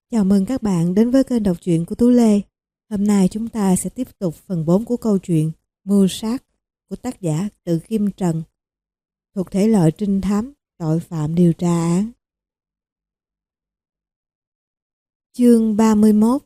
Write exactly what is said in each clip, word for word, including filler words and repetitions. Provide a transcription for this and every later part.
Chào mừng các bạn đến với kênh đọc truyện của Tú Lê. Hôm nay chúng ta sẽ tiếp tục phần bốn của câu chuyện Mưu sát của tác giả Từ Kim Trần, thuộc thể loại trinh thám, tội phạm điều tra án. Chương ba mươi mốt.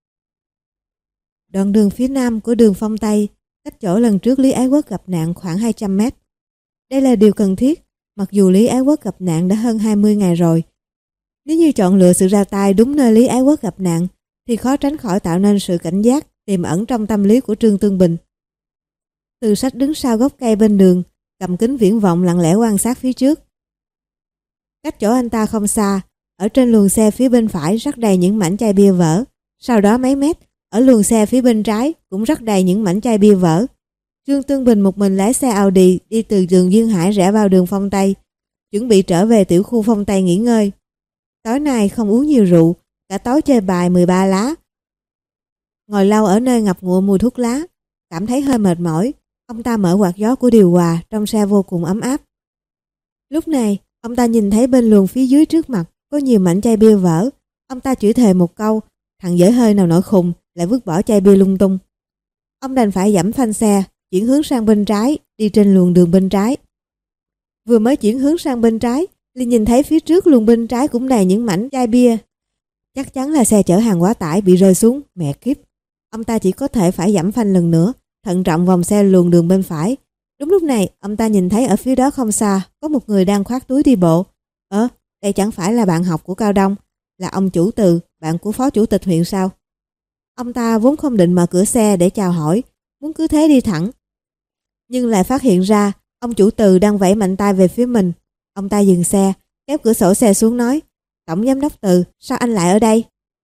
Đoạn đường phía nam của đường Phong Tây, cách chỗ lần trước Lý Ái Quốc gặp nạn khoảng hai trăm mét. Đây là điều cần thiết, mặc dù Lý Ái Quốc gặp nạn đã hơn hai mươi ngày rồi. Nếu như chọn lựa sự ra tay đúng nơi Lý Ái Quốc gặp nạn, thì khó tránh khỏi tạo nên sự cảnh giác tiềm ẩn trong tâm lý của Trương Tương Bình. Từ Sách đứng sau gốc cây bên đường, cầm kính viễn vọng lặng lẽ quan sát phía trước. Cách chỗ anh ta không xa, ở trên luồng xe phía bên phải rắc đầy những mảnh chai bia vỡ. Sau đó mấy mét, ở luồng xe phía bên trái cũng rắc đầy những mảnh chai bia vỡ. Trương Tương Bình một mình lái xe Audi đi từ đường Duyên Hải rẽ vào đường Phong Tây, chuẩn bị trở về tiểu khu Phong Tây nghỉ ngơi. Tối nay không uống nhiều rượu, cả tối chơi bài mười ba lá. Ngồi lâu ở nơi ngập ngụa mùi thuốc lá, cảm thấy hơi mệt mỏi, ông ta mở quạt gió của điều hòa, trong xe vô cùng ấm áp. Lúc này, ông ta nhìn thấy bên luồng phía dưới trước mặt có nhiều mảnh chai bia vỡ. Ông ta chửi thề một câu, thằng dở hơi nào nổi khùng lại vứt bỏ chai bia lung tung. Ông đành phải giẫm phanh xe, chuyển hướng sang bên trái, đi trên luồng đường bên trái. Vừa mới chuyển hướng sang bên trái, Linh nhìn thấy phía trước luồng bên trái cũng đầy những mảnh chai bia. Chắc chắn là xe chở hàng quá tải bị rơi xuống, mẹ kiếp. Ông ta chỉ có thể phải giẫm phanh lần nữa, thận trọng vòng xe luồng đường bên phải. Đúng lúc này, ông ta nhìn thấy ở phía đó không xa, có một người đang khoác túi đi bộ. Ơ, đây chẳng phải là bạn học của Cao Đông, là ông chủ Từ, bạn của phó chủ tịch huyện sao? Ông ta vốn không định mở cửa xe để chào hỏi, muốn cứ thế đi thẳng. Nhưng lại phát hiện ra, ông chủ Từ đang vẫy mạnh tay về phía mình. Ông ta dừng xe, kéo cửa sổ xe xuống nói: "Tổng giám đốc Từ, sao anh lại ở đây?"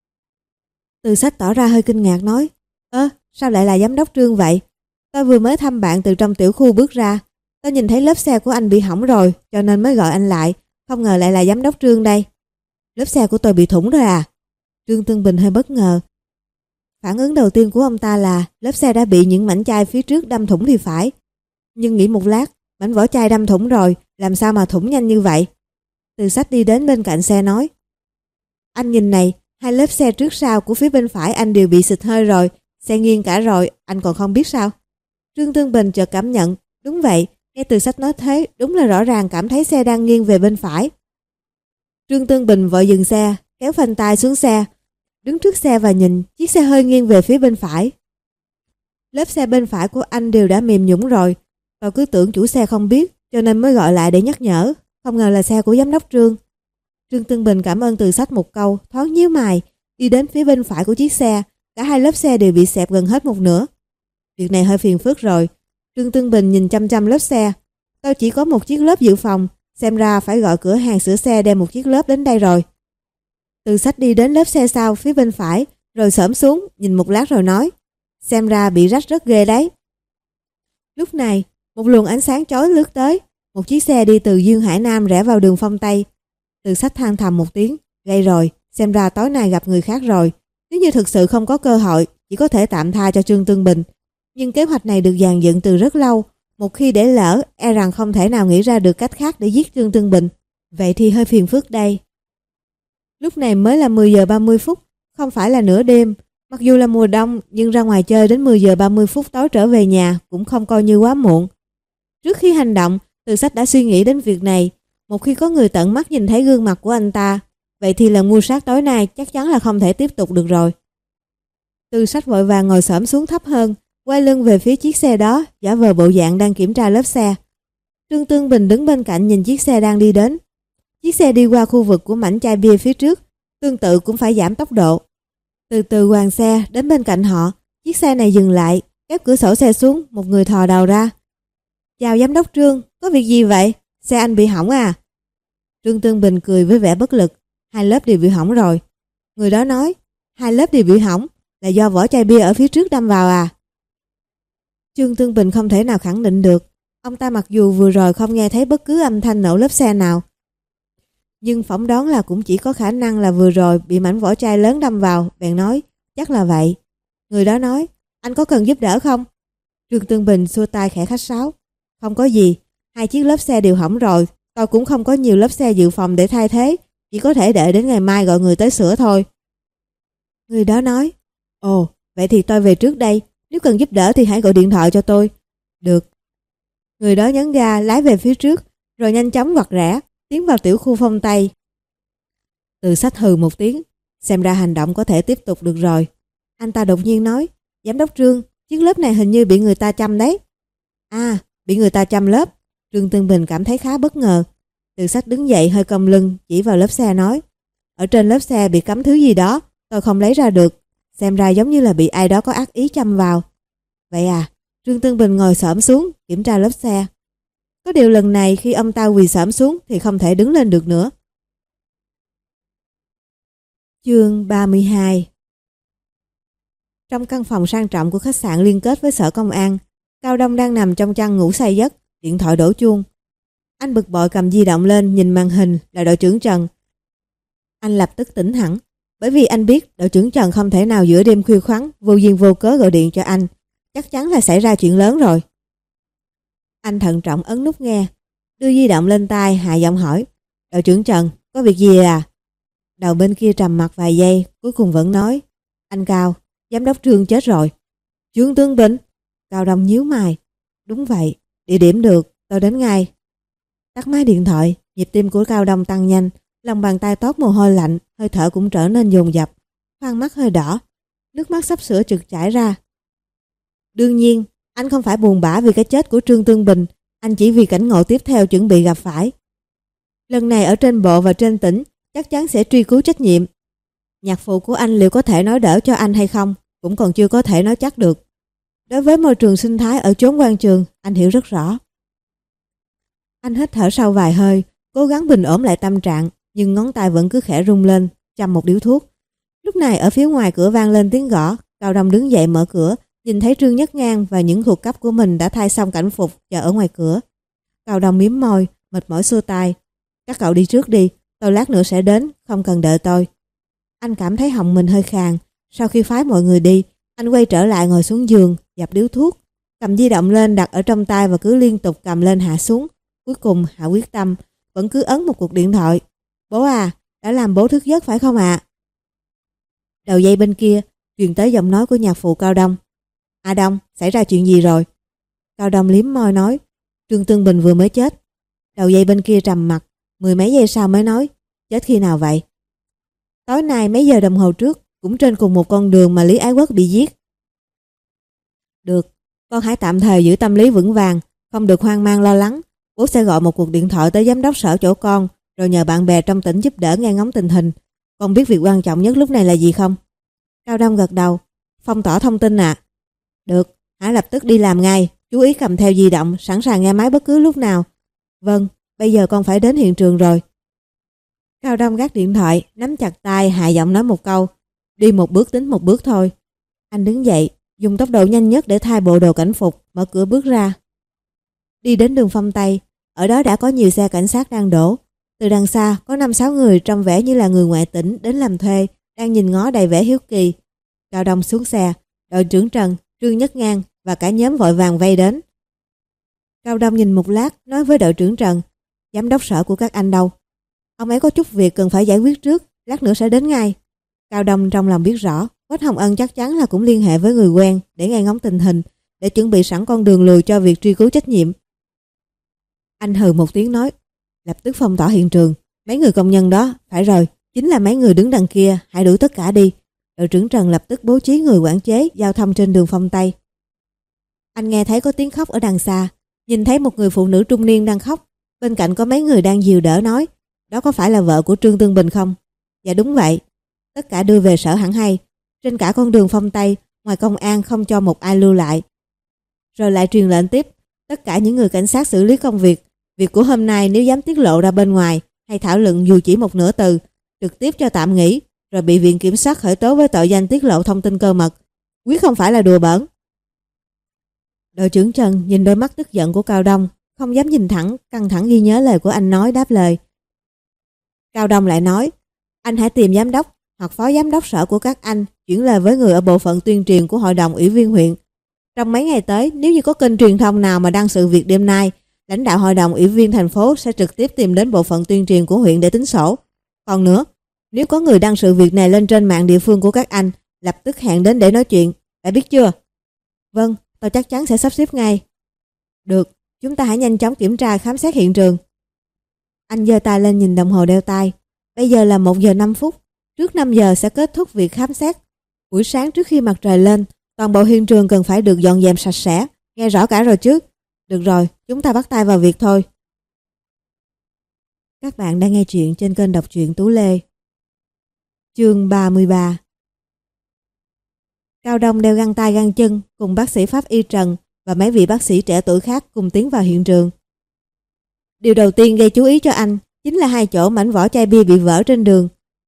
Từ Sách tỏ ra hơi kinh ngạc nói: "Ơ, sao lại là giám đốc Trương vậy? Tôi vừa mới thăm bạn từ trong tiểu khu bước ra. Tôi nhìn thấy lớp xe của anh bị hỏng rồi, cho nên mới gọi anh lại. Không ngờ lại là giám đốc Trương đây." "Lớp xe của tôi bị thủng rồi à?" Trương Tương Bình hơi bất ngờ. Phản ứng đầu tiên của ông ta là lớp xe đã bị những mảnh chai phía trước đâm thủng thì phải. Nhưng nghĩ một lát, mảnh vỏ chai đâm thủng rồi, làm sao mà thủng nhanh như vậy? Từ Sách đi đến bên cạnh xe nói: "Anh nhìn này, hai lớp xe trước sau của phía bên phải anh đều bị xịt hơi rồi, xe nghiêng cả rồi, anh còn không biết sao?" Trương Tương Bình chợt cảm nhận, đúng vậy, nghe Từ Sách nói thế, đúng là rõ ràng cảm thấy xe đang nghiêng về bên phải. Trương Tương Bình vội dừng xe, kéo phanh tay xuống xe, đứng trước xe và nhìn, chiếc xe hơi nghiêng về phía bên phải. Lớp xe bên phải của anh đều đã mềm nhũn rồi, tôi cứ tưởng chủ xe không biết, cho nên mới gọi lại để nhắc nhở, không ngờ là xe của giám đốc Trương. Trương Tương Bình cảm ơn Từ Sách một câu, thoáng nhíu mày, đi đến phía bên phải của chiếc xe, cả hai lớp xe đều bị xẹp gần hết một nửa. Việc này hơi phiền phức rồi. Trương Tương Bình nhìn chăm chăm lớp xe, tôi chỉ có một chiếc lớp dự phòng, xem ra phải gọi cửa hàng sửa xe đem một chiếc lớp đến đây rồi. Từ Sách đi đến lớp xe sau phía bên phải, rồi xổm xuống, nhìn một lát rồi nói: "Xem ra bị rách rất ghê đấy." Lúc này, một luồng ánh sáng chói lướt tới, một chiếc xe đi từ Duyên Hải Nam rẽ vào đường Phong Tây. Từ Sách than thầm một tiếng, gây rồi, xem ra tối nay gặp người khác rồi. Nếu như thực sự không có cơ hội, chỉ có thể tạm tha cho Trương Tương Bình. Nhưng kế hoạch này được dàn dựng từ rất lâu, một khi để lỡ, e rằng không thể nào nghĩ ra được cách khác để giết Trương Tương Bình. Vậy thì hơi phiền phức đây. Lúc này mới là mười giờ ba mươi phút, không phải là nửa đêm. Mặc dù là mùa đông, nhưng ra ngoài chơi đến mười giờ ba mươi phút tối trở về nhà cũng không coi như quá muộn. Trước khi hành động, Từ Sách đã suy nghĩ đến việc này. Một khi có người tận mắt nhìn thấy gương mặt của anh ta, vậy thì lần mưu sát tối nay chắc chắn là không thể tiếp tục được rồi. Từ Sách vội vàng ngồi xổm xuống thấp hơn, quay lưng về phía chiếc xe đó, giả vờ bộ dạng đang kiểm tra lớp xe. Trương Tương Bình đứng bên cạnh nhìn chiếc xe đang đi đến. Chiếc xe đi qua khu vực của mảnh chai bia phía trước, tương tự cũng phải giảm tốc độ. Từ từ hoàn xe đến bên cạnh họ, chiếc xe này dừng lại, kéo cửa sổ xe xuống, một người thò đầu ra. "Chào giám đốc Trương, có việc gì vậy? Xe anh bị hỏng à?" Trương Tương Bình cười với vẻ bất lực. "Hai lớp đều bị hỏng rồi." Người đó nói: "Hai lớp đều bị hỏng là do vỏ chai bia ở phía trước đâm vào à?" Trương Tương Bình không thể nào khẳng định được. Ông ta mặc dù vừa rồi không nghe thấy bất cứ âm thanh nổ lớp xe nào, nhưng phỏng đoán là cũng chỉ có khả năng là vừa rồi bị mảnh vỏ chai lớn đâm vào, bèn nói: "Chắc là vậy." Người đó nói: "Anh có cần giúp đỡ không?" Trương Tương Bình xua tay khẽ khách sáo: "Không có gì, hai chiếc lớp xe đều hỏng rồi, tôi cũng không có nhiều lớp xe dự phòng để thay thế, chỉ có thể đợi đến ngày mai gọi người tới sửa thôi." Người đó nói, ồ, vậy thì tôi về trước đây, nếu cần giúp đỡ thì hãy gọi điện thoại cho tôi. Được. Người đó nhấn ga lái về phía trước, rồi nhanh chóng ngoặt rẽ, tiến vào tiểu khu phong Tây. Từ Sách hừ một tiếng, xem ra hành động có thể tiếp tục được rồi. Anh ta đột nhiên nói, giám đốc Trương, chiếc lớp này hình như bị người ta chăm đấy. À, bị người ta chăm lớp. Trương Tương Bình cảm thấy khá bất ngờ. Từ Sách đứng dậy hơi cong lưng, chỉ vào lớp xe nói, ở trên lớp xe bị cắm thứ gì đó, tôi không lấy ra được. Xem ra giống như là bị ai đó có ác ý chăm vào. Vậy à? Trương Tương Bình ngồi xổm xuống, kiểm tra lớp xe. Có điều lần này khi ông ta quỳ xổm xuống thì không thể đứng lên được nữa. Chương ba mươi hai. Trong căn phòng sang trọng của khách sạn liên kết với sở công an, Cao Đông đang nằm trong chăn ngủ say giấc, điện thoại đổ chuông. Anh bực bội cầm di động lên nhìn màn hình là đội trưởng Trần. Anh lập tức tỉnh hẳn, bởi vì anh biết đội trưởng Trần không thể nào giữa đêm khuya khoắt vô duyên vô cớ gọi điện cho anh, chắc chắn là xảy ra chuyện lớn rồi. Anh thận trọng ấn nút nghe, đưa di động lên tai, hạ giọng hỏi, đội trưởng Trần, có việc gì à? Đầu bên kia trầm mặc vài giây, cuối cùng vẫn nói, anh Cao, giám đốc Trương chết rồi. Trương Tương Bình? Cao Đông nhíu mày. Đúng vậy, địa điểm được, tôi đến ngay. Tắt máy điện thoại, nhịp tim của Cao Đông tăng nhanh, lòng bàn tay toát mồ hôi lạnh, hơi thở cũng trở nên dồn dập, khoang mắt hơi đỏ, nước mắt sắp sửa trực chảy ra. Đương nhiên, anh không phải buồn bã vì cái chết của Trương Tương Bình, anh chỉ vì cảnh ngộ tiếp theo chuẩn bị gặp phải. Lần này ở trên bộ và trên tỉnh, chắc chắn sẽ truy cứu trách nhiệm. Nhạc phụ của anh liệu có thể nói đỡ cho anh hay không, cũng còn chưa có thể nói chắc được. Đối với môi trường sinh thái ở chốn quan trường, anh hiểu rất rõ. Anh hít thở sâu vài hơi, cố gắng bình ổn lại tâm trạng, nhưng ngón tay vẫn cứ khẽ rung lên, châm một điếu thuốc. Lúc này ở phía ngoài cửa vang lên tiếng gõ, Cao Đông đứng dậy mở cửa, nhìn thấy Trương Nhất Ngang và những thuộc cấp của mình đã thay xong cảnh phục chờ ở ngoài cửa. Cao Đông mím môi, mệt mỏi xua tay. Các cậu đi trước đi, tôi lát nữa sẽ đến, không cần đợi tôi. Anh cảm thấy họng mình hơi khàn. Sau khi phái mọi người đi, anh quay trở lại ngồi xuống giường, dập điếu thuốc, cầm di động lên đặt ở trong tay và cứ liên tục cầm lên hạ xuống. Cuối cùng hạ quyết tâm, vẫn cứ ấn một cuộc điện thoại. Bố à, đã làm bố thức giấc phải không ạ? À? Đầu dây bên kia truyền tới giọng nói của nhạc phụ Cao Đông. À Đông, xảy ra chuyện gì rồi? Cao Đông liếm môi nói, Trương Tương Bình vừa mới chết. Đầu dây bên kia trầm mặt, mười mấy giây sau mới nói, chết khi nào vậy? Tối nay mấy giờ đồng hồ trước, cũng trên cùng một con đường mà Lý Ái Quốc bị giết. Được, con hãy tạm thời giữ tâm lý vững vàng, không được hoang mang lo lắng. Bố sẽ gọi một cuộc điện thoại tới giám đốc sở chỗ con, rồi nhờ bạn bè trong tỉnh giúp đỡ nghe ngóng tình hình. Con biết việc quan trọng nhất lúc này là gì không? Cao Đông gật đầu. Phong tỏa thông tin ạ. À? Được, hãy lập tức đi làm ngay. Chú ý cầm theo di động, sẵn sàng nghe máy bất cứ lúc nào. Vâng, bây giờ con phải đến hiện trường rồi. Cao Đông gác điện thoại, nắm chặt tay, hạ giọng nói một câu. Đi một bước tính một bước thôi. Anh đứng dậy, dùng tốc độ nhanh nhất để thay bộ đồ cảnh phục, mở cửa bước ra. Đi đến đường Phong Tây, ở đó đã có nhiều xe cảnh sát đang đổ. Từ đằng xa có năm sáu người trông vẻ như là người ngoại tỉnh đến làm thuê, đang nhìn ngó đầy vẻ hiếu kỳ. Cao Đông xuống xe, đội trưởng Trần, Trương Nhất Ngang và cả nhóm vội vàng vây đến. Cao Đông nhìn một lát, nói với đội trưởng Trần, giám đốc sở của các anh đâu? Ông ấy có chút việc cần phải giải quyết trước, lát nữa sẽ đến ngay. Cao Đông trong lòng biết rõ, Quách Hồng Ân chắc chắn là cũng liên hệ với người quen để nghe ngóng tình hình, để chuẩn bị sẵn con đường lùi cho việc truy cứu trách nhiệm. Anh hừ một tiếng nói, lập tức phong tỏa hiện trường. Mấy người công nhân đó, phải rồi, chính là mấy người đứng đằng kia, hãy đuổi tất cả đi. Đội trưởng Trần lập tức bố trí người quản chế giao thông trên đường Phong Tây. Anh nghe thấy có tiếng khóc ở đằng xa, nhìn thấy một người phụ nữ trung niên đang khóc, bên cạnh có mấy người đang dìu đỡ nói, đó có phải là vợ của Trương Tương Bình không? Dạ đúng vậy. Tất cả đưa về sở hẳn hay. Trên cả con đường Phong Tây, ngoài công an không cho một ai lưu lại. Rồi lại truyền lệnh tiếp, tất cả những người cảnh sát xử lý công việc. Việc của hôm nay nếu dám tiết lộ ra bên ngoài hay thảo luận dù chỉ một nửa từ, trực tiếp cho tạm nghỉ, rồi bị viện kiểm sát khởi tố với tội danh tiết lộ thông tin cơ mật. Quyết không phải là đùa bỡn. Đội trưởng Trần nhìn đôi mắt tức giận của Cao Đông, không dám nhìn thẳng, căng thẳng ghi nhớ lời của anh nói, đáp lời. Cao Đông lại nói, anh hãy tìm giám đốc hoặc phó giám đốc sở của các anh, chuyển lời với người ở bộ phận tuyên truyền của hội đồng ủy viên huyện. Trong mấy ngày tới, nếu như có kênh truyền thông nào mà đăng sự việc đêm nay, lãnh đạo hội đồng ủy viên thành phố sẽ trực tiếp tìm đến bộ phận tuyên truyền của huyện để tính sổ. Còn nữa, Nếu có người đăng sự việc này lên trên mạng địa phương của các anh, lập tức hẹn đến để nói chuyện, đã biết chưa? Vâng, tôi chắc chắn sẽ sắp xếp ngay. Được, chúng ta hãy nhanh chóng kiểm tra khám xét hiện trường. Anh giơ tay lên nhìn đồng hồ đeo tay. Bây giờ là một giờ năm phút, trước năm giờ sẽ kết thúc việc khám xét. Buổi sáng trước khi mặt trời lên, toàn bộ hiện trường cần phải được dọn dẹp sạch sẽ, nghe rõ cả rồi chứ? Được rồi, chúng ta bắt tay vào việc thôi. Các bạn đang nghe chuyện trên kênh đọc truyện Tú Lê. Chương ba mươi ba. Cao Đông đeo găng tay găng chân cùng bác sĩ pháp y Trần và mấy vị bác sĩ trẻ tuổi khác cùng tiến vào hiện trường. Điều đầu tiên gây chú ý cho anh chính là hai chỗ mảnh vỏ chai bia bị vỡ trên đường.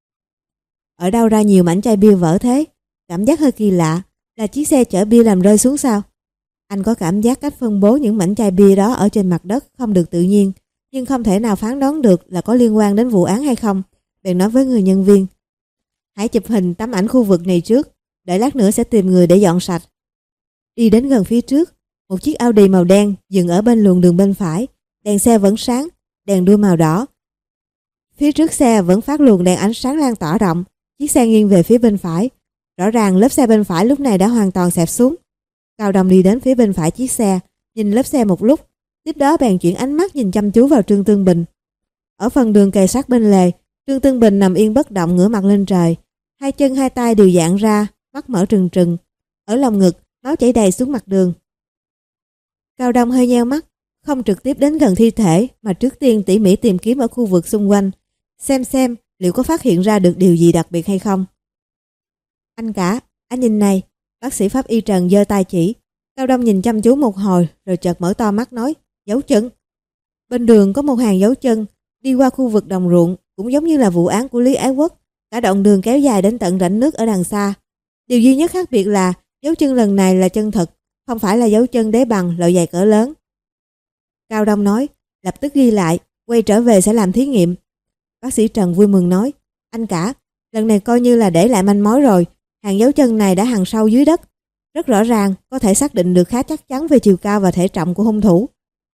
Ở đâu ra nhiều mảnh chai bia vỡ thế? Cảm giác hơi kỳ lạ, là chiếc xe chở bia làm rơi xuống sao? Anh có cảm giác cách phân bố những mảnh chai bia đó ở trên mặt đất không được tự nhiên, nhưng không thể nào phán đoán được là có liên quan đến vụ án hay không. Bèn nói với người nhân viên: hãy chụp hình tấm ảnh khu vực này trước, để lát nữa sẽ tìm người để dọn sạch. Đi đến gần phía trước, một chiếc Audi màu đen dừng ở bên luồng đường bên phải, đèn xe vẫn sáng, đèn đuôi màu đỏ. Phía trước xe vẫn phát luồng đèn ánh sáng lan tỏa rộng, chiếc xe nghiêng về phía bên phải. Rõ ràng lớp xe bên phải lúc này đã hoàn toàn xẹp xuống. Cao Đông đi đến phía bên phải chiếc xe, nhìn lớp xe một lúc, tiếp đó bèn chuyển ánh mắt nhìn chăm chú vào Trương Tương Bình. Ở phần đường kề sát bên lề, Trương Tương Bình nằm yên bất động ngửa mặt lên trời, hai chân hai tay đều dạn ra, mắt mở trừng trừng. Ở lòng ngực, máu chảy đầy xuống mặt đường. Cao Đông hơi nheo mắt, không trực tiếp đến gần thi thể mà trước tiên tỉ mỉ tìm kiếm ở khu vực xung quanh, xem xem liệu có phát hiện ra được điều gì đặc biệt hay không. Anh cả, anh nhìn này, bác sĩ pháp y Trần giơ tay chỉ. Cao Đông nhìn chăm chú một hồi rồi chợt mở to mắt nói: dấu chân. Bên đường có một hàng dấu chân đi qua khu vực đồng ruộng, cũng giống như là vụ án của Lý Ái Quốc. Cả đoạn đường kéo dài đến tận rãnh nước ở đằng xa. Điều duy nhất khác biệt là dấu chân lần này là chân thật, không phải là dấu chân đế bằng loại dài cỡ lớn. Cao Đông nói: lập tức ghi lại, quay trở về sẽ làm thí nghiệm. Bác sĩ Trần vui mừng nói: anh cả, lần này coi như là để lại manh mối rồi. Hàng dấu chân này đã hằn sâu dưới đất, rất rõ ràng, có thể xác định được khá chắc chắn về chiều cao và thể trọng của hung thủ.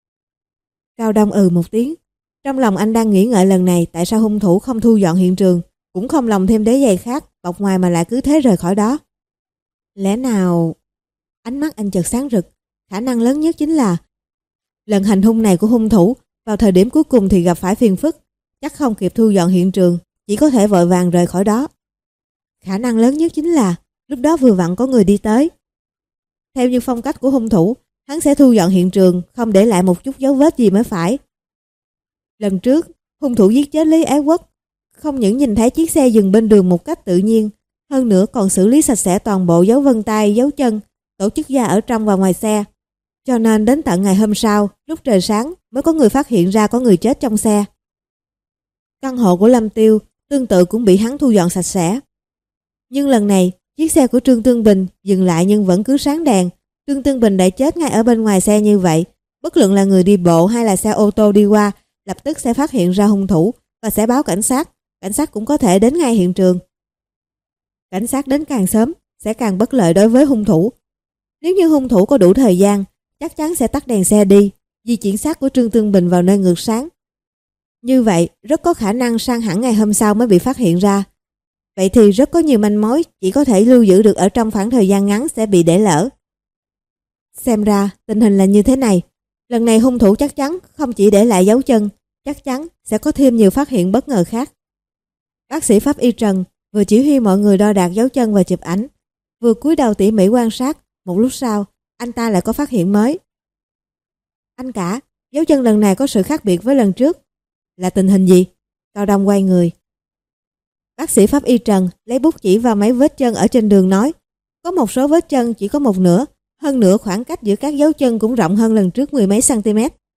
Cao Đông ừ một tiếng. Trong lòng anh đang nghĩ ngợi lần này tại sao hung thủ không thu dọn hiện trường, cũng không lồng thêm đế giày khác bọc ngoài mà lại cứ thế rời khỏi đó. Lẽ nào... Ánh mắt anh chợt sáng rực. Khả năng lớn nhất chính là lần hành hung này của hung thủ vào thời điểm cuối cùng thì gặp phải phiền phức, chắc không kịp thu dọn hiện trường, chỉ có thể vội vàng rời khỏi đó. Khả năng lớn nhất chính là lúc đó vừa vặn có người đi tới. Theo như phong cách của hung thủ, hắn sẽ thu dọn hiện trường, không để lại một chút dấu vết gì mới phải. Lần trước, hung thủ giết chết Lý Ái Quốc, không những nhìn thấy chiếc xe dừng bên đường một cách tự nhiên, hơn nữa còn xử lý sạch sẽ toàn bộ dấu vân tay, dấu chân, tổ chức da ở trong và ngoài xe. Cho nên đến tận ngày hôm sau, lúc trời sáng, mới có người phát hiện ra có người chết trong xe. Căn hộ của Lâm Tiêu tương tự cũng bị hắn thu dọn sạch sẽ. Nhưng lần này, chiếc xe của Trương Tương Bình dừng lại nhưng vẫn cứ sáng đèn. Trương Tương Bình đã chết ngay ở bên ngoài xe như vậy. Bất luận là người đi bộ hay là xe ô tô đi qua, lập tức sẽ phát hiện ra hung thủ và sẽ báo cảnh sát. Cảnh sát cũng có thể đến ngay hiện trường. Cảnh sát đến càng sớm sẽ càng bất lợi đối với hung thủ. Nếu như hung thủ có đủ thời gian, chắc chắn sẽ tắt đèn xe đi, di chuyển xác của Trương Tương Bình vào nơi ngược sáng. Như vậy, rất có khả năng sang hẳn ngày hôm sau mới bị phát hiện ra. Vậy thì rất có nhiều manh mối chỉ có thể lưu giữ được ở trong khoảng thời gian ngắn sẽ bị để lỡ. Xem ra, tình hình là như thế này. Lần này hung thủ chắc chắn không chỉ để lại dấu chân, chắc chắn sẽ có thêm nhiều phát hiện bất ngờ khác. Bác sĩ pháp y Trần vừa chỉ huy mọi người đo đạc dấu chân và chụp ảnh, vừa cúi đầu tỉ mỉ quan sát. Một lúc sau, anh ta lại có phát hiện mới. Anh cả, dấu chân lần này có sự khác biệt với lần trước. Là tình hình gì? Cao Đông quay người. Bác sĩ pháp y Trần lấy bút chỉ vào mấy vết chân ở trên đường nói: có một số vết chân chỉ có một nửa, hơn nữa khoảng cách giữa các dấu chân cũng rộng hơn lần trước mười mấy cm.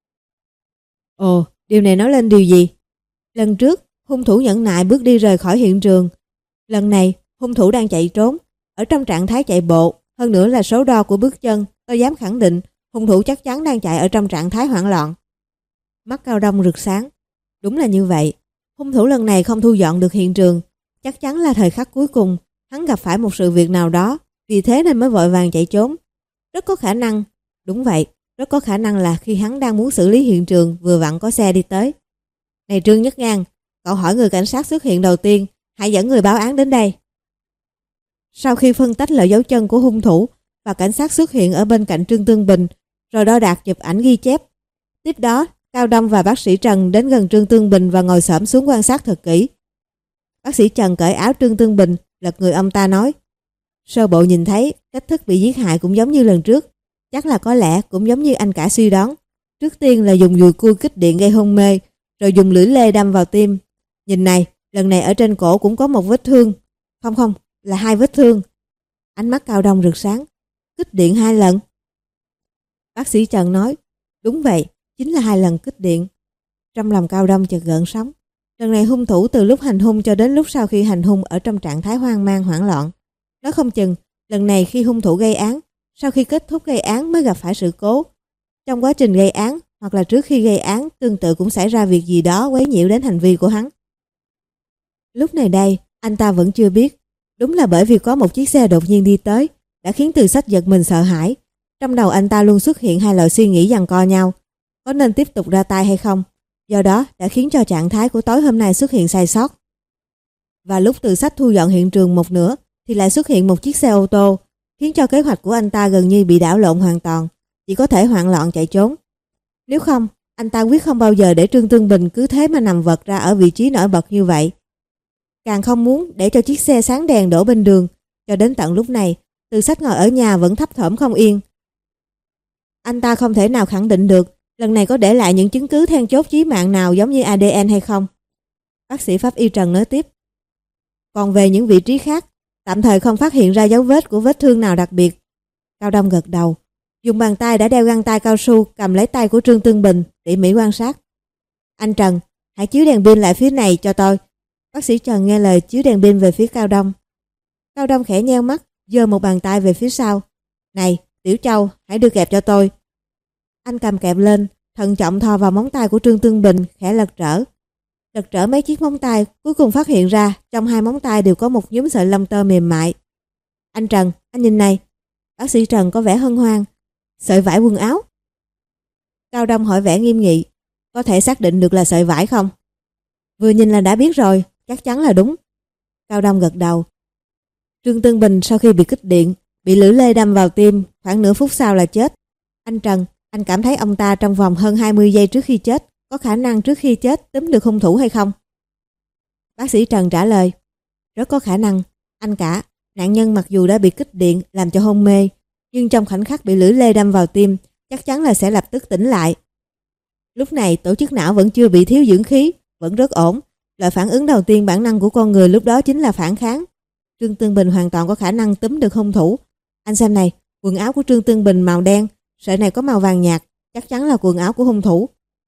Ồ, điều này nói lên điều gì? Lần trước, hung thủ nhẫn nại bước đi rời khỏi hiện trường. Lần này, hung thủ đang chạy trốn, ở trong trạng thái chạy bộ, hơn nữa là số đo của bước chân, tôi dám khẳng định hung thủ chắc chắn đang chạy ở trong trạng thái hoảng loạn. Mắt Cao Đông rực sáng. Đúng là như vậy, hung thủ lần này không thu dọn được hiện trường, chắc chắn là thời khắc cuối cùng hắn gặp phải một sự việc nào đó, vì thế nên mới vội vàng chạy trốn. Rất có khả năng, đúng vậy, rất có khả năng là khi hắn đang muốn xử lý hiện trường vừa vặn có xe đi tới. Này Trương Nhất Ngang, cậu hỏi người cảnh sát xuất hiện đầu tiên hãy dẫn người báo án đến đây. Sau khi phân tách lại dấu chân của hung thủ và cảnh sát xuất hiện ở bên cạnh Trương Tương Bình, rồi đo đạc chụp ảnh ghi chép. Tiếp đó, Cao Đông và bác sĩ Trần đến gần Trương Tương Bình và ngồi xổm xuống quan sát thật kỹ. Bác sĩ Trần cởi áo Trương Tương Bình, lật người ông ta nói: sơ bộ nhìn thấy cách thức bị giết hại cũng giống như lần trước, chắc là có lẽ cũng giống như anh cả suy đoán. Trước tiên là dùng dùi cui kích điện gây hôn mê, rồi dùng lưỡi lê đâm vào tim. Nhìn này, lần này ở trên cổ cũng có một vết thương. Không không, là hai vết thương. Ánh mắt Cao Đông rực sáng. Kích điện hai lần. Bác sĩ Trần nói: đúng vậy, chính là hai lần kích điện. Trong lòng Cao Đông chợt gợn sóng. Lần này hung thủ từ lúc hành hung cho đến lúc sau khi hành hung ở trong trạng thái hoang mang hoảng loạn. Nói không chừng, lần này khi hung thủ gây án, sau khi kết thúc gây án mới gặp phải sự cố. Trong quá trình gây án hoặc là trước khi gây án, tương tự cũng xảy ra việc gì đó quấy nhiễu đến hành vi của hắn. Lúc này đây, anh ta vẫn chưa biết. Đúng là bởi vì có một chiếc xe đột nhiên đi tới, đã khiến Từ Sách giật mình sợ hãi. Trong đầu anh ta luôn xuất hiện hai loại suy nghĩ giằng co nhau. Có nên tiếp tục ra tay hay không? Do đó đã khiến cho trạng thái của tối hôm nay xuất hiện sai sót. Và lúc Từ Sách thu dọn hiện trường một nửa, thì lại xuất hiện một chiếc xe ô tô, khiến cho kế hoạch của anh ta gần như bị đảo lộn hoàn toàn, chỉ có thể hoảng loạn chạy trốn. Nếu không, anh ta quyết không bao giờ để Trương Tương Bình cứ thế mà nằm vật ra ở vị trí nổi bật như vậy. Càng không muốn để cho chiếc xe sáng đèn đổ bên đường. Cho đến tận lúc này, Từ Sách ngồi ở nhà vẫn thấp thỏm không yên. Anh ta không thể nào khẳng định được lần này có để lại những chứng cứ then chốt chí mạng nào giống như a đê en hay không. Bác sĩ pháp y Trần nói tiếp: còn về những vị trí khác, tạm thời không phát hiện ra dấu vết của vết thương nào đặc biệt. Cao Đông gật đầu, dùng bàn tay đã đeo găng tay cao su cầm lấy tay của Trương Tương Bình, tỉ mỉ quan sát. Anh Trần, hãy chiếu đèn pin lại phía này cho tôi. Bác sĩ Trần nghe lời chiếu đèn pin về phía Cao Đông. Cao Đông khẽ nheo mắt, giơ một bàn tay về phía sau. Này, Tiểu Châu, hãy đưa kẹp cho tôi. Anh cầm kẹp lên, thận trọng thò vào móng tay của Trương Tương Bình, khẽ lật trở. Lật trở mấy chiếc móng tay, cuối cùng phát hiện ra trong hai móng tay đều có một nhúm sợi lông tơ mềm mại. Anh Trần, anh nhìn này. Bác sĩ Trần có vẻ hân hoan. Sợi vải quần áo. Cao Đông hỏi vẻ nghiêm nghị. Có thể xác định được là sợi vải không? Vừa nhìn là đã biết rồi, chắc chắn là đúng. Cao Đông gật đầu. Trương Tương Bình sau khi bị kích điện, bị lưỡi lê đâm vào tim, khoảng nửa phút sau là chết. Anh Trần, anh cảm thấy ông ta trong vòng hơn hai mươi giây trước khi chết có khả năng trước khi chết túm được hung thủ hay không? Bác sĩ Trần trả lời: rất có khả năng. Anh cả, nạn nhân mặc dù đã bị kích điện làm cho hôn mê, nhưng trong khoảnh khắc bị lưỡi lê đâm vào tim, chắc chắn là sẽ lập tức tỉnh lại. Lúc này tổ chức não vẫn chưa bị thiếu dưỡng khí, vẫn rất ổn. Loại phản ứng đầu tiên bản năng của con người lúc đó chính là phản kháng. Trương Tương Bình hoàn toàn có khả năng túm được hung thủ. Anh xem này, quần áo của Trương Tương Bình màu đen, sợi này có màu vàng nhạt, chắc chắn là quần áo của hung thủ.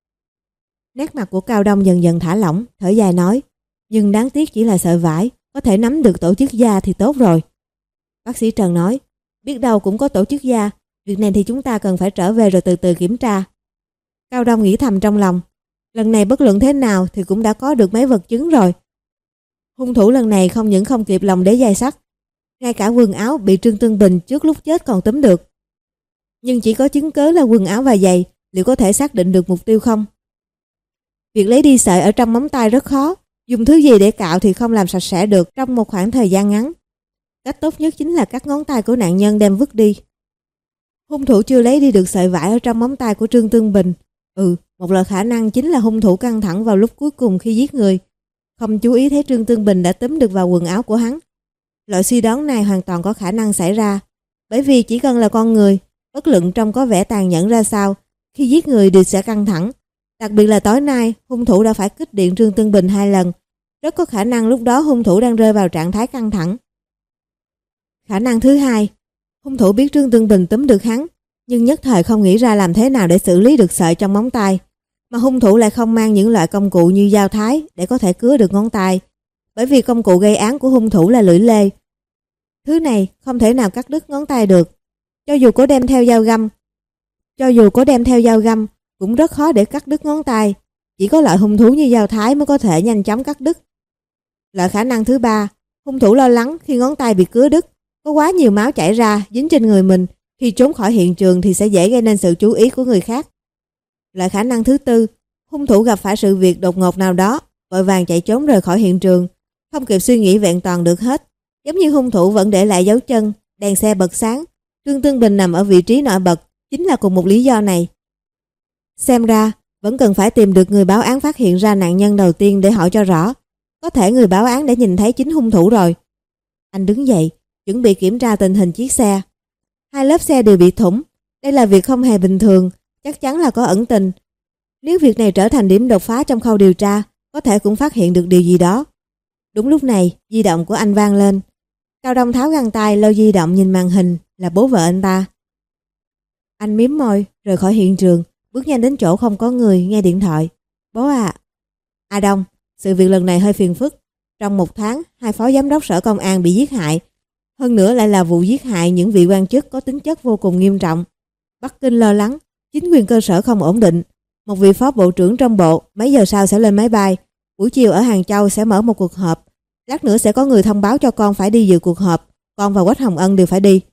Nét mặt của Cao Đông dần dần thả lỏng, thở dài nói: nhưng đáng tiếc chỉ là sợi vải, có thể nắm được tổ chức da thì tốt rồi. Bác sĩ Trần nói: biết đâu cũng có tổ chức da, việc này thì chúng ta cần phải trở về rồi từ từ kiểm tra. Cao Đông nghĩ thầm trong lòng, lần này bất luận thế nào thì cũng đã có được mấy vật chứng rồi. Hung thủ lần này không những không kịp lòng để dây sắt, ngay cả quần áo bị Trương Tương Bình trước lúc chết còn túm được. Nhưng chỉ có chứng cớ là quần áo và giày, liệu có thể xác định được mục tiêu không? Việc lấy đi sợi ở trong móng tay rất khó, dùng thứ gì để cạo thì không làm sạch sẽ được trong một khoảng thời gian ngắn. Cách tốt nhất chính là cắt ngón tay của nạn nhân đem vứt đi. Hung thủ chưa lấy đi được sợi vải ở trong móng tay của Trương Tương Bình. Ừ, một loại khả năng chính là hung thủ căng thẳng vào lúc cuối cùng khi giết người, không chú ý thấy Trương Tương Bình đã túm được vào quần áo của hắn. Loại suy đoán này hoàn toàn có khả năng xảy ra, bởi vì chỉ cần là con người, bất luận trông có vẻ tàn nhẫn ra sao, khi giết người đều sẽ căng thẳng. Đặc biệt là tối nay, hung thủ đã phải kích điện Trương Tương Bình hai lần, rất có khả năng lúc đó hung thủ đang rơi vào trạng thái căng thẳng. Khả năng thứ hai, hung thủ biết Trương Tương Bình túm được hắn, nhưng nhất thời không nghĩ ra làm thế nào để xử lý được sợi trong móng tay, mà hung thủ lại không mang những loại công cụ như dao thái để có thể cứa được ngón tay, bởi vì công cụ gây án của hung thủ là lưỡi lê. Thứ này không thể nào cắt đứt ngón tay được, cho dù có đem theo dao găm, cho dù có đem theo dao găm cũng rất khó để cắt đứt ngón tay, chỉ có loại hung thú như dao thái mới có thể nhanh chóng cắt đứt. Loại khả năng thứ ba, hung thủ lo lắng khi ngón tay bị cứa đứt, có quá nhiều máu chảy ra dính trên người mình, khi trốn khỏi hiện trường thì sẽ dễ gây nên sự chú ý của người khác. Loại khả năng thứ tư, hung thủ gặp phải sự việc đột ngột nào đó, vội vàng chạy trốn rời khỏi hiện trường, Không kịp suy nghĩ vẹn toàn được hết, giống như hung thủ vẫn để lại dấu chân, đèn xe bật sáng, Trương Tương Bình nằm ở vị trí nổi bật, chính là cùng một lý do này. Xem ra, vẫn cần phải tìm được người báo án phát hiện ra nạn nhân đầu tiên để hỏi cho rõ. Có thể người báo án đã nhìn thấy chính hung thủ rồi. Anh đứng dậy, chuẩn bị kiểm tra tình hình chiếc xe. Hai lớp xe đều bị thủng. Đây là việc không hề bình thường, chắc chắn là có ẩn tình. Nếu việc này trở thành điểm đột phá trong khâu điều tra, có thể cũng phát hiện được điều gì đó. Đúng lúc này, di động của anh vang lên. Cao Đông tháo găng tay lôi di động nhìn màn hình, là bố vợ anh ta. Anh mím môi, rời khỏi hiện trường, bước nhanh đến chỗ không có người, nghe điện thoại. Bố à. À Đông, sự việc lần này hơi phiền phức. Trong một tháng, hai phó giám đốc sở công an bị giết hại. Hơn nữa lại là vụ giết hại những vị quan chức có tính chất vô cùng nghiêm trọng. Bắc Kinh lo lắng, chính quyền cơ sở không ổn định. Một vị phó bộ trưởng trong bộ mấy giờ sau sẽ lên máy bay. Buổi chiều ở Hàng Châu sẽ mở một cuộc họp. Lát nữa sẽ có người thông báo cho con phải đi dự cuộc họp. Con và Quách Hồng Ân đều phải đi.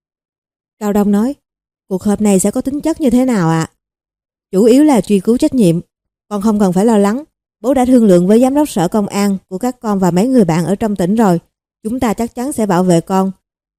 Cao Đông nói, cuộc họp này sẽ có tính chất như thế nào ạ? À? Chủ yếu là truy cứu trách nhiệm. Con không cần phải lo lắng. Bố đã thương lượng với giám đốc sở công an của các con và mấy người bạn ở trong tỉnh rồi. Chúng ta chắc chắn sẽ bảo vệ con.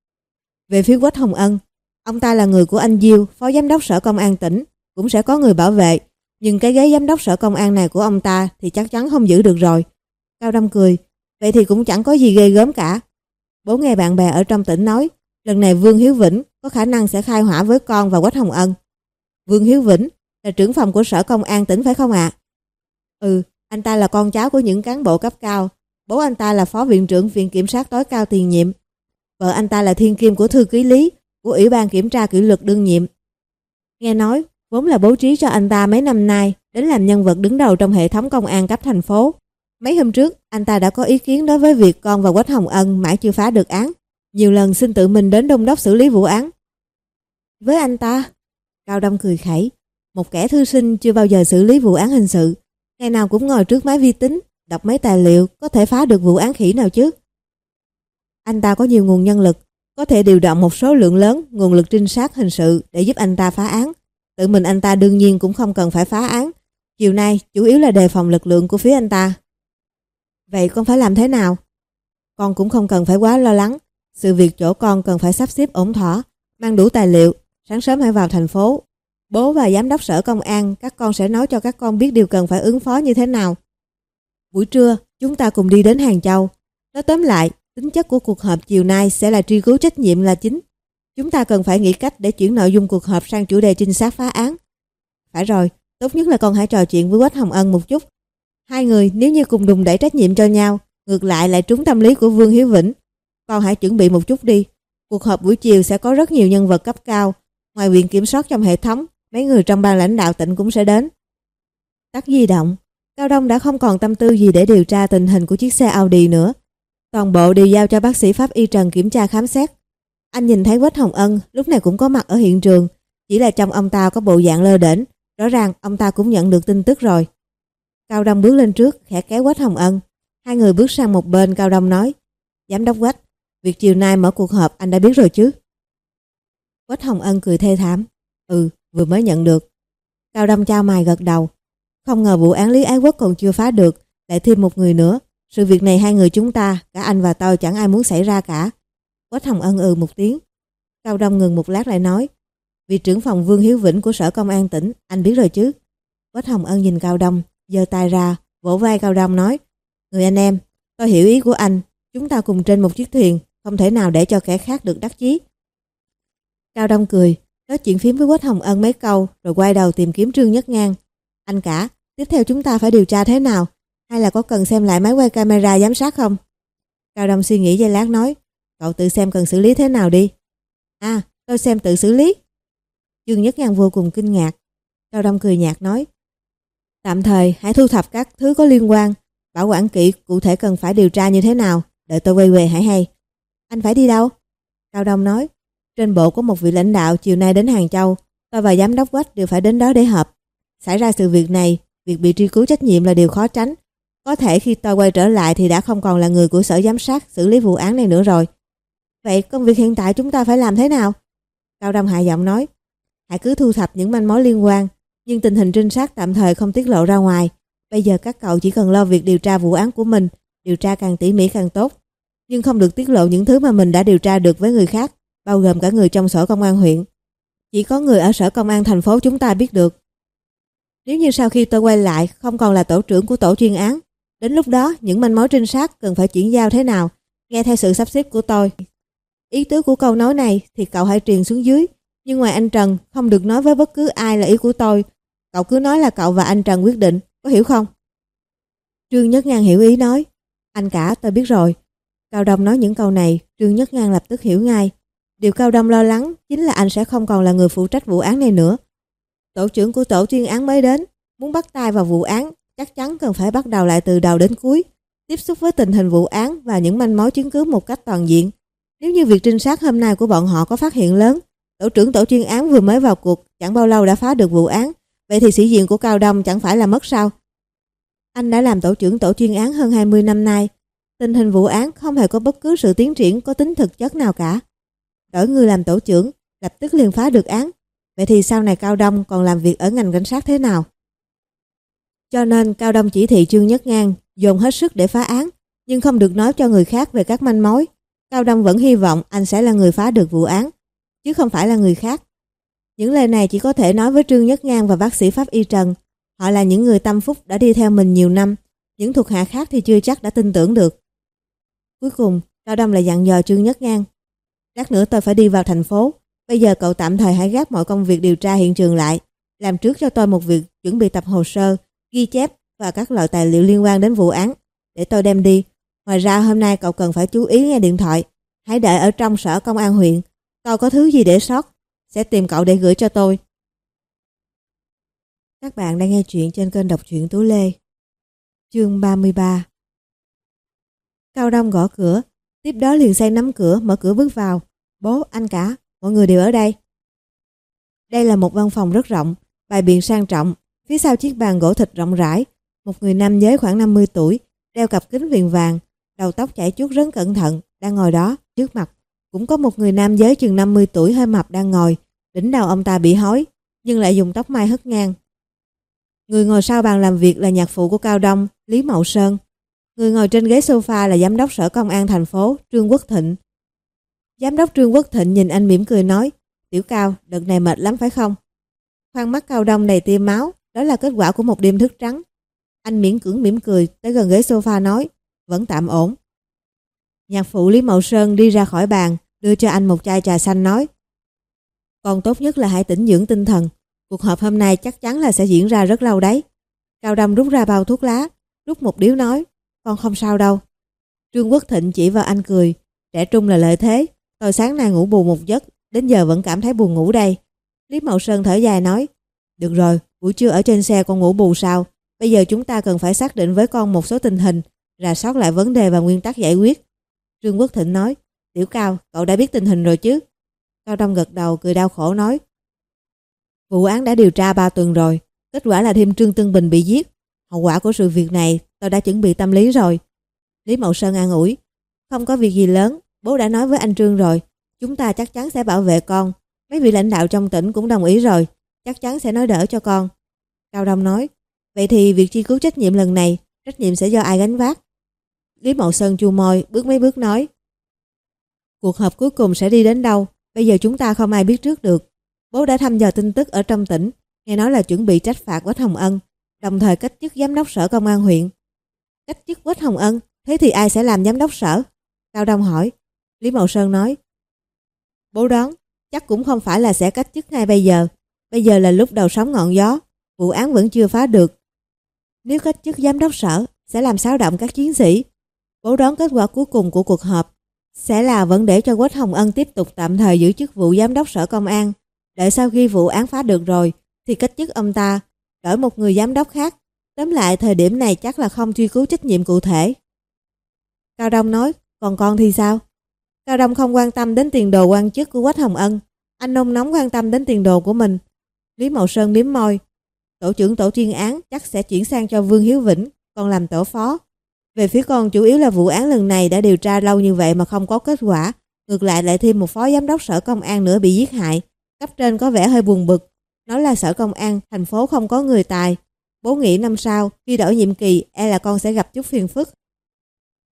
Về phía Quách Hồng Ân, ông ta là người của anh Diêu, phó giám đốc sở công an tỉnh, cũng sẽ có người bảo vệ. Nhưng cái ghế giám đốc sở công an này của ông ta thì chắc chắn không giữ được rồi. Cao Đông cười, vậy thì cũng chẳng có gì ghê gớm cả. Bố nghe bạn bè ở trong tỉnh nói, lần này Vương Hiếu Vĩnh có khả năng sẽ khai hỏa với con và Quách Hồng Ân. Vương Hiếu Vĩnh là trưởng phòng của sở công an tỉnh phải không ạ? À? Ừ, anh ta là con cháu của những cán bộ cấp cao. Bố anh ta là phó viện trưởng viện kiểm sát tối cao tiền nhiệm. Vợ anh ta là thiên kim của thư ký lý của Ủy ban kiểm tra kỷ luật đương nhiệm. Nghe nói, vốn là bố trí cho anh ta mấy năm nay đến làm nhân vật đứng đầu trong hệ thống công an cấp thành phố. Mấy hôm trước, anh ta đã có ý kiến đối với việc con và Quách Hồng Ân mãi chưa phá được án. Nhiều lần xin tự mình đến đôn đốc xử lý vụ án. Với anh ta, Cao Đông cười khẩy, một kẻ thư sinh chưa bao giờ xử lý vụ án hình sự. Ngày nào cũng ngồi trước máy vi tính, đọc mấy tài liệu, có thể phá được vụ án khỉ nào chứ. Anh ta có nhiều nguồn nhân lực, có thể điều động một số lượng lớn nguồn lực trinh sát hình sự để giúp anh ta phá án. Tự mình anh ta đương nhiên cũng không cần phải phá án. Chiều nay chủ yếu là đề phòng lực lượng của phía anh ta. Vậy con phải làm thế nào? Con cũng không cần phải quá lo lắng. Sự việc chỗ con cần phải sắp xếp ổn thỏa, mang đủ tài liệu, sáng sớm hãy vào thành phố. Bố và giám đốc sở công an, các con sẽ nói cho các con biết điều cần phải ứng phó như thế nào. Buổi trưa, chúng ta cùng đi đến Hàng Châu. Nói tóm lại, tính chất của cuộc họp chiều nay sẽ là truy cứu trách nhiệm là chính. Chúng ta cần phải nghĩ cách để chuyển nội dung cuộc họp sang chủ đề trinh sát phá án. Phải rồi, tốt nhất là con hãy trò chuyện với Quách Hồng Ân một chút. Hai người nếu như cùng đùn đẩy trách nhiệm cho nhau, ngược lại lại trúng tâm lý của Vương Hiếu Vĩnh. Con hãy chuẩn bị một chút đi. Cuộc họp buổi chiều sẽ có rất nhiều nhân vật cấp cao. Ngoài viện kiểm soát trong hệ thống, mấy người trong ban lãnh đạo tỉnh cũng sẽ đến. Tắt di động, Cao Đông đã không còn tâm tư gì để điều tra tình hình của chiếc xe Audi nữa. Toàn bộ đều giao cho bác sĩ pháp y Trần kiểm tra khám xét. Anh nhìn thấy Quách Hồng Ân lúc này cũng có mặt ở hiện trường, chỉ là trong ông ta có bộ dạng lơ đễnh, rõ ràng ông ta cũng nhận được tin tức rồi. Cao Đông bước lên trước, khẽ kéo Quách Hồng Ân. Hai người bước sang một bên, Cao Đông nói, giám đốc Quách, việc chiều nay mở cuộc họp anh đã biết rồi chứ? Quách Hồng Ân cười thê thảm, ừ, vừa mới nhận được. Cao Đông chau mày gật đầu. Không ngờ vụ án Lý Ái Quốc còn chưa phá được, lại thêm một người nữa. Sự việc này hai người chúng ta, cả anh và tôi chẳng ai muốn xảy ra cả. Quách Hồng Ân ừ một tiếng. Cao Đông ngừng một lát lại nói, vị trưởng phòng Vương Hiếu Vĩnh của sở công an tỉnh, anh biết rồi chứ? Quách Hồng Ân nhìn Cao Đông, giơ tay ra, vỗ vai Cao Đông nói, người anh em, tôi hiểu ý của anh, chúng ta cùng trên một chiếc thuyền, không thể nào để cho kẻ khác được đắc chí. Cao Đông cười, nói chuyện phím với Quách Hồng Ân mấy câu, rồi quay đầu tìm kiếm Trương Nhất Ngang. Anh cả, tiếp theo chúng ta phải điều tra thế nào? Hay là có cần xem lại máy quay camera giám sát không? Cao Đông suy nghĩ giây lát nói, cậu tự xem cần xử lý thế nào đi. À, tôi xem tự xử lý. Trương Nhất Ngang vô cùng kinh ngạc. Cao Đông cười nhạt nói, tạm thời hãy thu thập các thứ có liên quan, bảo quản kỹ cụ thể cần phải điều tra như thế nào, đợi tôi quay về hãy hay. Anh phải đi đâu? Cao Đông nói, trên bộ có một vị lãnh đạo chiều nay đến Hàng Châu, tôi và giám đốc Quách đều phải đến đó để họp. Xảy ra sự việc này, việc bị truy cứu trách nhiệm là điều khó tránh. Có thể khi tôi quay trở lại thì đã không còn là người của sở giám sát xử lý vụ án này nữa rồi. Vậy công việc hiện tại chúng ta phải làm thế nào? Cao Đông hạ giọng nói, hãy cứ thu thập những manh mối liên quan, nhưng tình hình trinh sát tạm thời không tiết lộ ra ngoài. Bây giờ các cậu chỉ cần lo việc điều tra vụ án của mình, điều tra càng tỉ mỉ càng tốt. Nhưng không được tiết lộ những thứ mà mình đã điều tra được với người khác, bao gồm cả người trong sở công an huyện. Chỉ có người ở sở công an thành phố chúng ta biết được. Nếu như sau khi tôi quay lại không còn là tổ trưởng của tổ chuyên án, đến lúc đó những manh mối trinh sát cần phải chuyển giao thế nào, nghe theo sự sắp xếp của tôi. Ý tứ của câu nói này thì cậu hãy truyền xuống dưới, nhưng ngoài anh Trần không được nói với bất cứ ai là ý của tôi. Cậu cứ nói là cậu và anh Trần quyết định, có hiểu không? Trương Nhất Ngang hiểu ý nói, anh cả tôi biết rồi. Cao Đông nói những câu này, Trương Nhất Ngang lập tức hiểu ngay. Điều Cao Đông lo lắng chính là anh sẽ không còn là người phụ trách vụ án này nữa. Tổ trưởng của tổ chuyên án mới đến, muốn bắt tay vào vụ án, chắc chắn cần phải bắt đầu lại từ đầu đến cuối, tiếp xúc với tình hình vụ án và những manh mối chứng cứ một cách toàn diện. Nếu như việc trinh sát hôm nay của bọn họ có phát hiện lớn, tổ trưởng tổ chuyên án vừa mới vào cuộc, chẳng bao lâu đã phá được vụ án, vậy thì sĩ diện của Cao Đông chẳng phải là mất sao? Anh đã làm tổ trưởng tổ chuyên án hơn hai mươi năm nay, tình hình vụ án không hề có bất cứ sự tiến triển có tính thực chất nào cả. Đổi người làm tổ trưởng, lập tức liền phá được án, vậy thì sau này Cao Đông còn làm việc ở ngành cảnh sát thế nào? Cho nên Cao Đông chỉ thị Trương Nhất Ngang dồn hết sức để phá án, nhưng không được nói cho người khác về các manh mối. Cao Đông vẫn hy vọng anh sẽ là người phá được vụ án, chứ không phải là người khác. Những lời này chỉ có thể nói với Trương Nhất Ngang và bác sĩ pháp y Trần. Họ là những người tâm phúc đã đi theo mình nhiều năm, những thuộc hạ khác thì chưa chắc đã tin tưởng được. Cuối cùng, Cao Đông lại dặn dò Trương Nhất Ngang. Lát nữa tôi phải đi vào thành phố, bây giờ cậu tạm thời hãy gác mọi công việc điều tra hiện trường lại, làm trước cho tôi một việc chuẩn bị tập hồ sơ, ghi chép và các loại tài liệu liên quan đến vụ án, để tôi đem đi. Ngoài ra hôm nay cậu cần phải chú ý nghe điện thoại, hãy đợi ở trong sở công an huyện, tôi có thứ gì để sót, sẽ tìm cậu để gửi cho tôi. Các bạn đang nghe chuyện trên kênh đọc truyện Tú Lê. Chương ba mươi ba. Cao Đông gõ cửa, tiếp đó liền say nắm cửa, mở cửa bước vào. Bố, anh cả, mọi người đều ở đây. Đây là một văn phòng rất rộng, bày biện sang trọng. Phía sau chiếc bàn gỗ thịt rộng rãi, một người nam giới khoảng năm mươi tuổi, đeo cặp kính viền vàng, đầu tóc chải chuốt rất cẩn thận, đang ngồi đó. Trước mặt cũng có một người nam giới chừng năm mươi tuổi hơi mập đang ngồi, đỉnh đầu ông ta bị hói, nhưng lại dùng tóc mai hất ngang. Người ngồi sau bàn làm việc là nhạc phụ của Cao Đông, Lý Mậu Sơn. Người ngồi trên ghế sofa là giám đốc sở công an thành phố, Trương Quốc Thịnh. Giám đốc Trương Quốc Thịnh nhìn anh mỉm cười nói, Tiểu Cao, đợt này mệt lắm phải không? Khoang mắt Cao Đông đầy tia máu, đó là kết quả của một đêm thức trắng. Anh miễn cưỡng mỉm cười, tới gần ghế sofa nói, vẫn tạm ổn. Nhạc phụ Lý Mậu Sơn đi ra khỏi bàn, đưa cho anh một chai trà xanh nói, còn tốt nhất là hãy tĩnh dưỡng tinh thần. Cuộc họp hôm nay chắc chắn là sẽ diễn ra rất lâu đấy. Cao Đông rút ra bao thuốc lá, rút một điếu nói, con không sao đâu. Trương Quốc Thịnh chỉ vào anh cười, trẻ trung là lợi thế, tôi sáng nay ngủ bù một giấc, đến giờ vẫn cảm thấy buồn ngủ đây. Lý Mậu Sơn thở dài nói, được rồi, buổi trưa ở trên xe con ngủ bù sao? Bây giờ chúng ta cần phải xác định với con một số tình hình, rà soát lại vấn đề và nguyên tắc giải quyết. Trương Quốc Thịnh nói, Tiểu Cao, cậu đã biết tình hình rồi chứ? Cao Đông gật đầu cười đau khổ nói, vụ án đã điều tra ba tuần rồi, kết quả là thêm Trương Tân Bình bị giết. Hậu quả của sự việc này tôi đã chuẩn bị tâm lý rồi. Lý Mậu Sơn an ủi, không có việc gì lớn, bố đã nói với anh Trương rồi, chúng ta chắc chắn sẽ bảo vệ con. Mấy vị lãnh đạo trong tỉnh cũng đồng ý rồi, chắc chắn sẽ nói đỡ cho con. Cao Đông nói, vậy thì việc truy cứu trách nhiệm lần này, trách nhiệm sẽ do ai gánh vác? Lý Mậu Sơn chu môi, bước mấy bước nói, cuộc họp cuối cùng sẽ đi đến đâu, bây giờ chúng ta không ai biết trước được. Bố đã thăm dò tin tức ở trong tỉnh, nghe nói là chuẩn bị trách phạt Quách Hồng Ân, đồng thời cách chức giám đốc sở công an huyện. Cách chức Quách Hồng Ân, thế thì ai sẽ làm giám đốc sở? Cao Đông hỏi. Lý Mậu Sơn nói, bố đoán chắc cũng không phải là sẽ cách chức ngay bây giờ. Bây giờ là lúc đầu sóng ngọn gió, vụ án vẫn chưa phá được. Nếu cách chức giám đốc sở sẽ làm xáo động các chiến sĩ. Bố đoán kết quả cuối cùng của cuộc họp sẽ là vẫn để cho Quách Hồng Ân tiếp tục tạm thời giữ chức vụ giám đốc sở công an. Đợi sau khi vụ án phá được rồi thì cách chức ông ta, đổi một người giám đốc khác. Tóm lại thời điểm này chắc là không truy cứu trách nhiệm cụ thể. Cao Đông nói, còn con thì sao? Cao Đông không quan tâm đến tiền đồ quan chức của Quách Hồng Ân, anh nôn nóng quan tâm đến tiền đồ của mình. Lý Mậu Sơn mím môi, tổ trưởng tổ chuyên án chắc sẽ chuyển sang cho Vương Hiếu Vĩnh, còn làm tổ phó. Về phía con chủ yếu là vụ án lần này đã điều tra lâu như vậy mà không có kết quả, ngược lại lại thêm một phó giám đốc sở công an nữa bị giết hại. Cấp trên có vẻ hơi buồn bực, nói là sở công an thành phố không có người tài. Bố nghĩ năm sau khi đổi nhiệm kỳ e là con sẽ gặp chút phiền phức.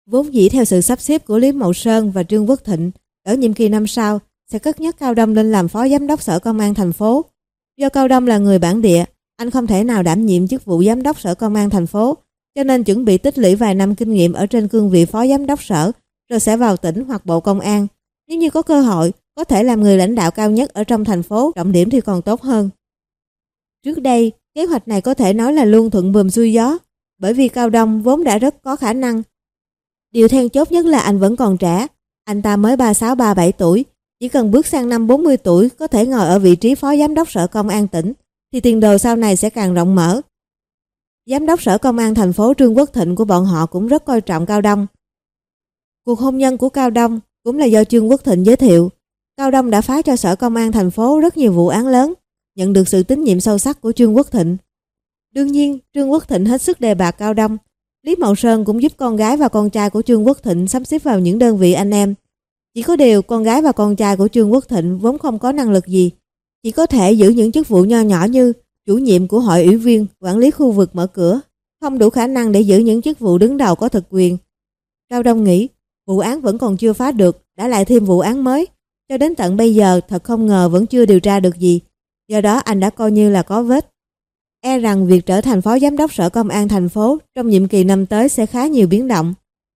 Vốn dĩ theo sự sắp xếp của Lý Mậu Sơn và Trương Quốc Thịnh, ở nhiệm kỳ năm sau sẽ cất nhắc Cao Đông lên làm phó giám đốc sở công an thành phố. Do Cao Đông là người bản địa, anh không thể nào đảm nhiệm chức vụ giám đốc sở công an thành phố, cho nên chuẩn bị tích lũy vài năm kinh nghiệm ở trên cương vị phó giám đốc sở, rồi sẽ vào tỉnh hoặc bộ công an. Nếu như có cơ hội, có thể làm người lãnh đạo cao nhất ở trong thành phố, trọng điểm thì còn tốt hơn. Trước đây, kế hoạch này có thể nói là luôn thuận buồm xuôi gió, bởi vì Cao Đông vốn đã rất có khả năng. Điều then chốt nhất là anh vẫn còn trẻ, anh ta mới ba mươi sáu ba mươi bảy tuổi, chỉ cần bước sang năm bốn mươi tuổi có thể ngồi ở vị trí phó giám đốc sở công an tỉnh, thì tiền đồ sau này sẽ càng rộng mở. Giám đốc sở công an thành phố Trương Quốc Thịnh của bọn họ cũng rất coi trọng Cao Đông. Cuộc hôn nhân của Cao Đông cũng là do Trương Quốc Thịnh giới thiệu. Cao Đông đã phá cho sở công an thành phố rất nhiều vụ án lớn, nhận được sự tín nhiệm sâu sắc của Trương Quốc Thịnh. Đương nhiên, Trương Quốc Thịnh hết sức đề bạt Cao Đông. Lý Mậu Sơn cũng giúp con gái và con trai của Trương Quốc Thịnh sắp xếp vào những đơn vị anh em. Chỉ có điều con gái và con trai của Trương Quốc Thịnh vốn không có năng lực gì, chỉ có thể giữ những chức vụ nho nhỏ như chủ nhiệm của hội ủy viên, quản lý khu vực mở cửa, không đủ khả năng để giữ những chức vụ đứng đầu có thực quyền. Cao Đông nghĩ, vụ án vẫn còn chưa phá được, đã lại thêm vụ án mới, cho đến tận bây giờ thật không ngờ vẫn chưa điều tra được gì, do đó anh đã coi như là có vết. E rằng việc trở thành phó giám đốc sở công an thành phố trong nhiệm kỳ năm tới sẽ khá nhiều biến động.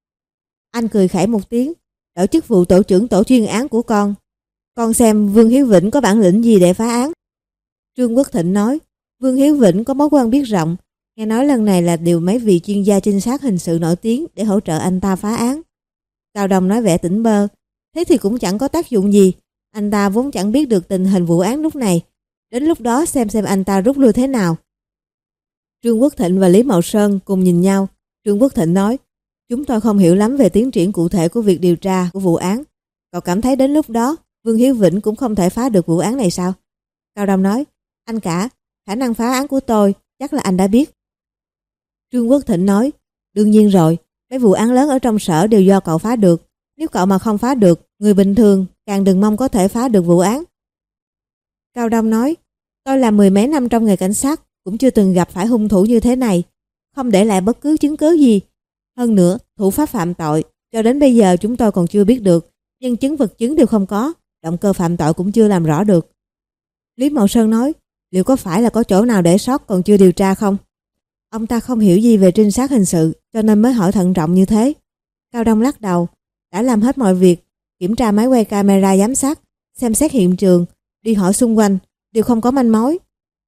Anh cười khẩy một tiếng, đổi chức vụ tổ trưởng tổ chuyên án của con. Con xem Vương Hiếu Vĩnh có bản lĩnh gì để phá án. Trương Quốc Thịnh nói, Vương Hiếu Vĩnh có mối quan biết rộng, nghe nói lần này là điều mấy vị chuyên gia trinh sát hình sự nổi tiếng để hỗ trợ anh ta phá án. Cao Đông nói vẻ tỉnh bơ, thế thì cũng chẳng có tác dụng gì, anh ta vốn chẳng biết được tình hình vụ án lúc này, đến lúc đó xem xem anh ta rút lui thế nào. Trương Quốc Thịnh và Lý Mậu Sơn cùng nhìn nhau. Trương Quốc Thịnh nói, chúng tôi không hiểu lắm về tiến triển cụ thể của việc điều tra của vụ án. Cậu cảm thấy đến lúc đó Vương Hiếu Vĩnh cũng không thể phá được vụ án này sao? Cao Đông nói, anh cả, khả năng phá án của tôi chắc là anh đã biết. Trương Quốc Thịnh nói, đương nhiên rồi, mấy vụ án lớn ở trong sở đều do cậu phá được. Nếu cậu mà không phá được, người bình thường càng đừng mong có thể phá được vụ án. Cao Đông nói, tôi làm mười mấy năm trong nghề cảnh sát, cũng chưa từng gặp phải hung thủ như thế này, không để lại bất cứ chứng cứ gì. Hơn nữa, thủ pháp phạm tội, cho đến bây giờ chúng tôi còn chưa biết được, nhân chứng vật chứng đều không có, động cơ phạm tội cũng chưa làm rõ được. Lý Mậu Sơn nói, liệu có phải là có chỗ nào để sót còn chưa điều tra không? Ông ta không hiểu gì về trinh sát hình sự, cho nên mới hỏi thận trọng như thế. Cao Đông lắc đầu, đã làm hết mọi việc, kiểm tra máy quay camera giám sát, xem xét hiện trường, đi hỏi xung quanh, đều không có manh mối.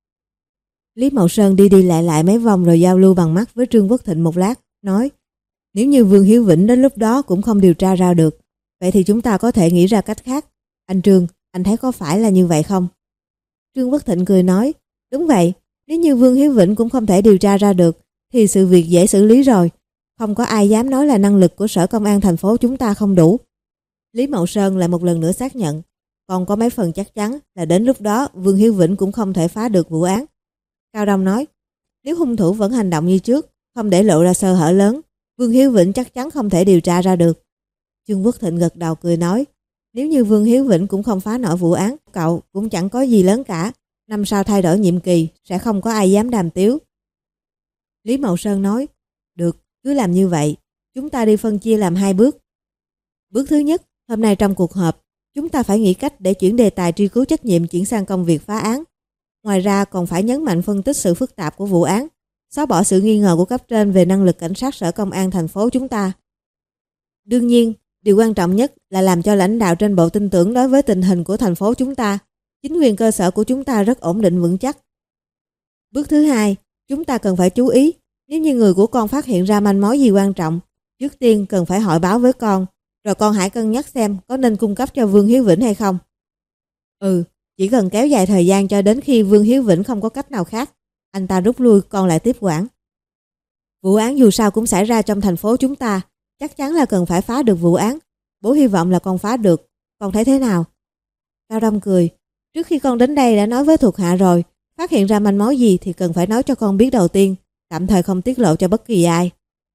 Lý Mậu Sơn đi đi lại lại mấy vòng rồi giao lưu bằng mắt với Trương Quốc Thịnh một lát, nói, nếu như Vương Hiếu Vĩnh đến lúc đó cũng không điều tra ra được, vậy thì chúng ta có thể nghĩ ra cách khác. Anh Trương, anh thấy có phải là như vậy không? Trương Quốc Thịnh cười nói, đúng vậy, nếu như Vương Hiếu Vĩnh cũng không thể điều tra ra được, thì sự việc dễ xử lý rồi. Không có ai dám nói là năng lực của sở công an thành phố chúng ta không đủ. Lý Mậu Sơn lại một lần nữa xác nhận, còn có mấy phần chắc chắn là đến lúc đó Vương Hiếu Vĩnh cũng không thể phá được vụ án. Cao Đông nói, nếu hung thủ vẫn hành động như trước, không để lộ ra sơ hở lớn, Vương Hiếu Vĩnh chắc chắn không thể điều tra ra được. Trương Quốc Thịnh gật đầu cười nói, nếu như Vương Hiếu Vĩnh cũng không phá nổi vụ án, cậu cũng chẳng có gì lớn cả, năm sau thay đổi nhiệm kỳ, sẽ không có ai dám đàm tiếu. Lý Mậu Sơn nói, được, cứ làm như vậy, chúng ta đi phân chia làm hai bước. Bước thứ nhất, hôm nay trong cuộc họp, chúng ta phải nghĩ cách để chuyển đề tài truy cứu trách nhiệm chuyển sang công việc phá án. Ngoài ra còn phải nhấn mạnh phân tích sự phức tạp của vụ án, xóa bỏ sự nghi ngờ của cấp trên về năng lực cảnh sát sở công an thành phố chúng ta. Đương nhiên, điều quan trọng nhất là làm cho lãnh đạo trên bộ tin tưởng đối với tình hình của thành phố chúng ta. Chính quyền cơ sở của chúng ta rất ổn định vững chắc. Bước thứ hai, chúng ta cần phải chú ý, nếu như người của con phát hiện ra manh mối gì quan trọng, trước tiên cần phải hỏi báo với con, rồi con hãy cân nhắc xem có nên cung cấp cho Vương Hiếu Vĩnh hay không. Ừ, chỉ cần kéo dài thời gian cho đến khi Vương Hiếu Vĩnh không có cách nào khác, anh ta rút lui, con lại tiếp quản. Vụ án dù sao cũng xảy ra trong thành phố chúng ta, chắc chắn là cần phải phá được vụ án. Bố hy vọng là con phá được, con thấy thế nào? Cao Đông cười, trước khi con đến đây đã nói với thuộc hạ rồi, phát hiện ra manh mối gì thì cần phải nói cho con biết đầu tiên, tạm thời không tiết lộ cho bất kỳ ai.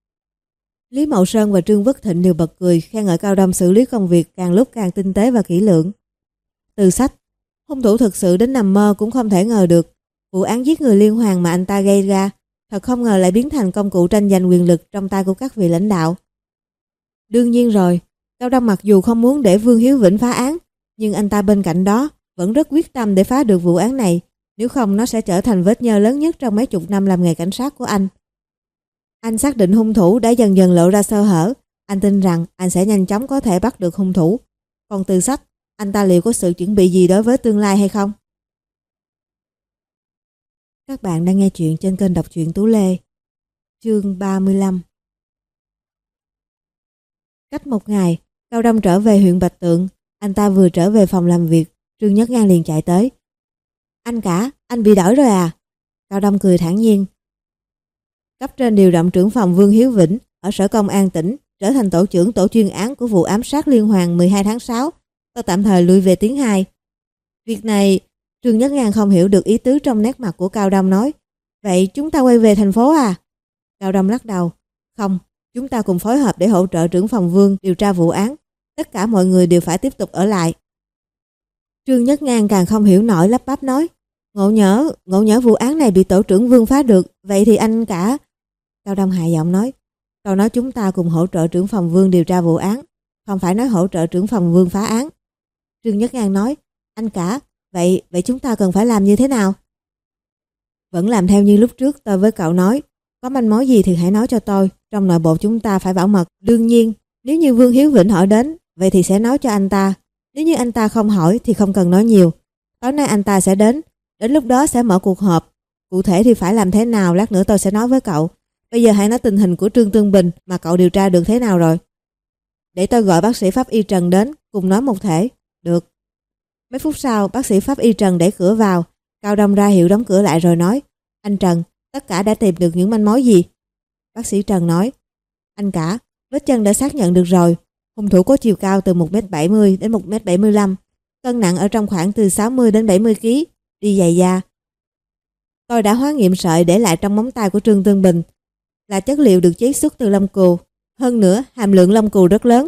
Lý Mậu Sơn và Trương Quốc Thịnh đều bật cười, khen ngợi Cao Đông xử lý công việc càng lúc càng tinh tế và kỹ lưỡng. Từ sách, hung thủ thực sự đến nằm mơ cũng không thể ngờ được, vụ án giết người liên hoàn mà anh ta gây ra, thật không ngờ lại biến thành công cụ tranh giành quyền lực trong tay của các vị lãnh đạo. Đương nhiên rồi, Cao Đông mặc dù không muốn để Vương Hiếu Vĩnh phá án, nhưng anh ta bên cạnh đó vẫn rất quyết tâm để phá được vụ án này, nếu không nó sẽ trở thành vết nhơ lớn nhất trong mấy chục năm làm nghề cảnh sát của anh. Anh xác định hung thủ đã dần dần lộ ra sơ hở, anh tin rằng anh sẽ nhanh chóng có thể bắt được hung thủ. Còn từ sách, anh ta liệu có sự chuẩn bị gì đối với tương lai hay không? Các bạn đang nghe chuyện trên kênh đọc truyện Tú Lê. Chương ba mươi lăm. Cách một ngày, Cao Đông trở về huyện Bạch Tượng. Anh ta vừa trở về phòng làm việc, Trương Nhất Ngang liền chạy tới. Anh cả, anh bị đổi rồi à? Cao Đông cười thản nhiên. Cấp trên điều động trưởng phòng Vương Hiếu Vĩnh ở Sở Công an tỉnh trở thành tổ trưởng tổ chuyên án của vụ ám sát liên hoàn mười hai tháng sáu. Tôi tạm thời lui về tiếng hai. Việc này, Trương Nhất Ngang không hiểu được ý tứ trong nét mặt của Cao Đông nói. Vậy chúng ta quay về thành phố à? Cao Đông lắc đầu. Không, chúng ta cùng phối hợp để hỗ trợ trưởng phòng Vương điều tra vụ án. Tất cả mọi người đều phải tiếp tục ở lại. Trương Nhất Ngang càng không hiểu nổi, lắp bắp nói. Ngộ nhỡ, ngộ nhỡ vụ án này bị tổ trưởng Vương phá được, vậy thì anh cả... Cao Đông hạ giọng nói. Câu nói chúng ta cùng hỗ trợ trưởng phòng Vương điều tra vụ án, không phải nói hỗ trợ trưởng phòng Vương phá án. Trương Nhất Ngang nói. Anh cả, vậy vậy chúng ta cần phải làm như thế nào? Vẫn làm theo như lúc trước tôi với cậu nói. Có manh mối gì thì hãy nói cho tôi. Trong nội bộ chúng ta phải bảo mật. Đương nhiên, nếu như Vương Hiếu Vĩnh hỏi đến, vậy thì sẽ nói cho anh ta. Nếu như anh ta không hỏi thì không cần nói nhiều. Tối nay anh ta sẽ đến. Đến lúc đó sẽ mở cuộc họp. Cụ thể thì phải làm thế nào lát nữa tôi sẽ nói với cậu. Bây giờ hãy nói tình hình của Trương Tương Bình mà cậu điều tra được thế nào rồi. Để tôi gọi bác sĩ pháp y Trần đến, cùng nói một thể. Được. Mấy phút sau, bác sĩ pháp y Trần đẩy cửa vào. Cao Đông ra hiệu đóng cửa lại rồi nói. Anh Trần, tất cả đã tìm được những manh mối gì? Bác sĩ Trần nói. Anh cả, vết chân đã xác nhận được rồi. Hung thủ có chiều cao từ một mét bảy mươi đến một mét bảy mươi lăm. Cân nặng ở trong khoảng từ sáu mươi đến bảy mươi ki lô gam. Đi giày da. Tôi đã hóa nghiệm sợi để lại trong móng tay của Trương Tương Bình. Là chất liệu được chiết xuất từ lông cừu. Hơn nữa, hàm lượng lông cừu rất lớn.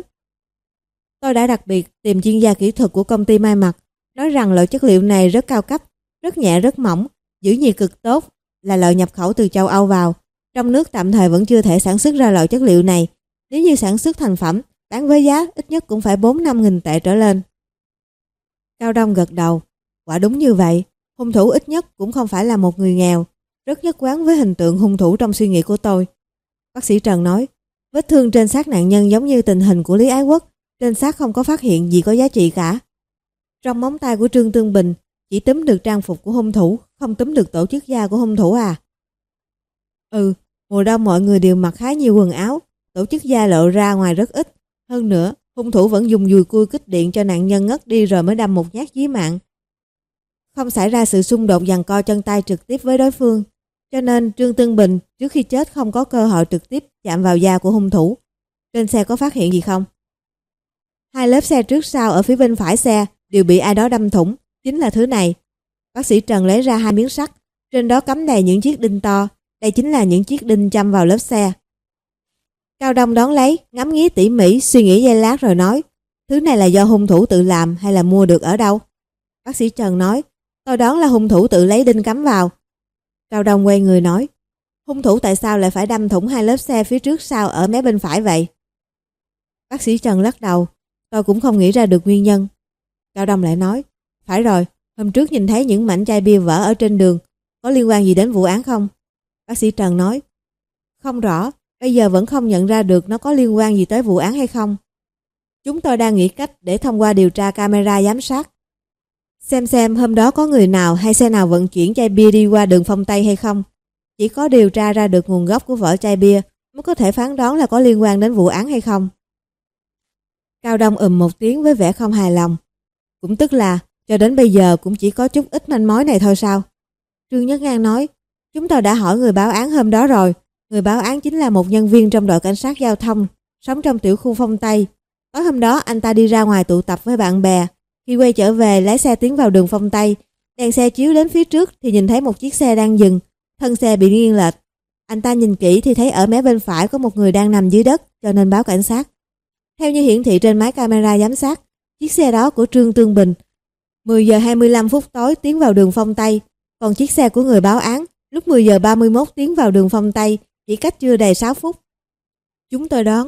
Tôi đã đặc biệt tìm chuyên gia kỹ thuật của công ty may mặc, nói rằng loại chất liệu này rất cao cấp, rất nhẹ rất mỏng, giữ nhiệt cực tốt, là loại nhập khẩu từ châu Âu vào. Trong nước tạm thời vẫn chưa thể sản xuất ra loại chất liệu này. Nếu như sản xuất thành phẩm, bán với giá ít nhất cũng phải bốn năm nghìn tệ trở lên. Cao Đông gật đầu. Quả đúng như vậy, hung thủ ít nhất cũng không phải là một người nghèo, rất nhất quán với hình tượng hung thủ trong suy nghĩ của tôi. Bác sĩ Trần nói, vết thương trên xác nạn nhân giống như tình hình của Lý Ái Quốc, trên xác không có phát hiện gì có giá trị cả. Trong móng tay của Trương Tương Bình chỉ túm được trang phục của hung thủ, không túm được tổ chức da của hung thủ à? Ừ, mùa đông mọi người đều mặc khá nhiều quần áo, tổ chức da lộ ra ngoài rất ít. Hơn nữa, hung thủ vẫn dùng dùi cui kích điện cho nạn nhân ngất đi rồi mới đâm một nhát chí mạng. Không xảy ra sự xung đột giằng co chân tay trực tiếp với đối phương, cho nên Trương Tương Bình trước khi chết không có cơ hội trực tiếp chạm vào da của hung thủ. Trên xe có phát hiện gì không? Hai lớp xe trước sau ở phía bên phải xe đều bị ai đó đâm thủng, chính là thứ này. Bác sĩ Trần lấy ra hai miếng sắt, trên đó cắm đầy những chiếc đinh to, đây chính là những chiếc đinh châm vào lớp xe. Cao Đông đón lấy, ngắm nghía tỉ mỉ, suy nghĩ giây lát rồi nói, thứ này là do hung thủ tự làm hay là mua được ở đâu? Bác sĩ Trần nói, tôi đoán là hung thủ tự lấy đinh cắm vào. Cao Đông quay người nói, hung thủ tại sao lại phải đâm thủng hai lớp xe phía trước sau ở mé bên phải vậy? Bác sĩ Trần lắc đầu, tôi cũng không nghĩ ra được nguyên nhân. Cao Đông lại nói, phải rồi, hôm trước nhìn thấy những mảnh chai bia vỡ ở trên đường, có liên quan gì đến vụ án không? Bác sĩ Trần nói, không rõ, bây giờ vẫn không nhận ra được nó có liên quan gì tới vụ án hay không. Chúng tôi đang nghĩ cách để thông qua điều tra camera giám sát, xem xem hôm đó có người nào hay xe nào vận chuyển chai bia đi qua đường Phong Tây hay không. Chỉ có điều tra ra được nguồn gốc của vỏ chai bia mới có thể phán đoán là có liên quan đến vụ án hay không. Cao Đông ừm một tiếng với vẻ không hài lòng. Cũng tức là cho đến bây giờ cũng chỉ có chút ít manh mối này thôi sao? Trương Nhất Ngang nói, chúng tôi đã hỏi người báo án hôm đó rồi. Người báo án chính là một nhân viên trong đội cảnh sát giao thông, sống trong tiểu khu Phong Tây. Tối hôm đó anh ta đi ra ngoài tụ tập với bạn bè. Khi quay trở về lái xe tiến vào đường Phong Tây, đèn xe chiếu đến phía trước thì nhìn thấy một chiếc xe đang dừng, thân xe bị nghiêng lệch. Anh ta nhìn kỹ thì thấy ở mé bên phải có một người đang nằm dưới đất, cho nên báo cảnh sát. Theo như hiển thị trên máy camera giám sát, chiếc xe đó của Trương Tương Bình mười giờ hai mươi lăm phút tối tiến vào đường Phong Tây, còn chiếc xe của người báo án lúc mười giờ ba mươi mốt tiến vào đường Phong Tây, chỉ cách chưa đầy sáu phút. Chúng tôi đoán,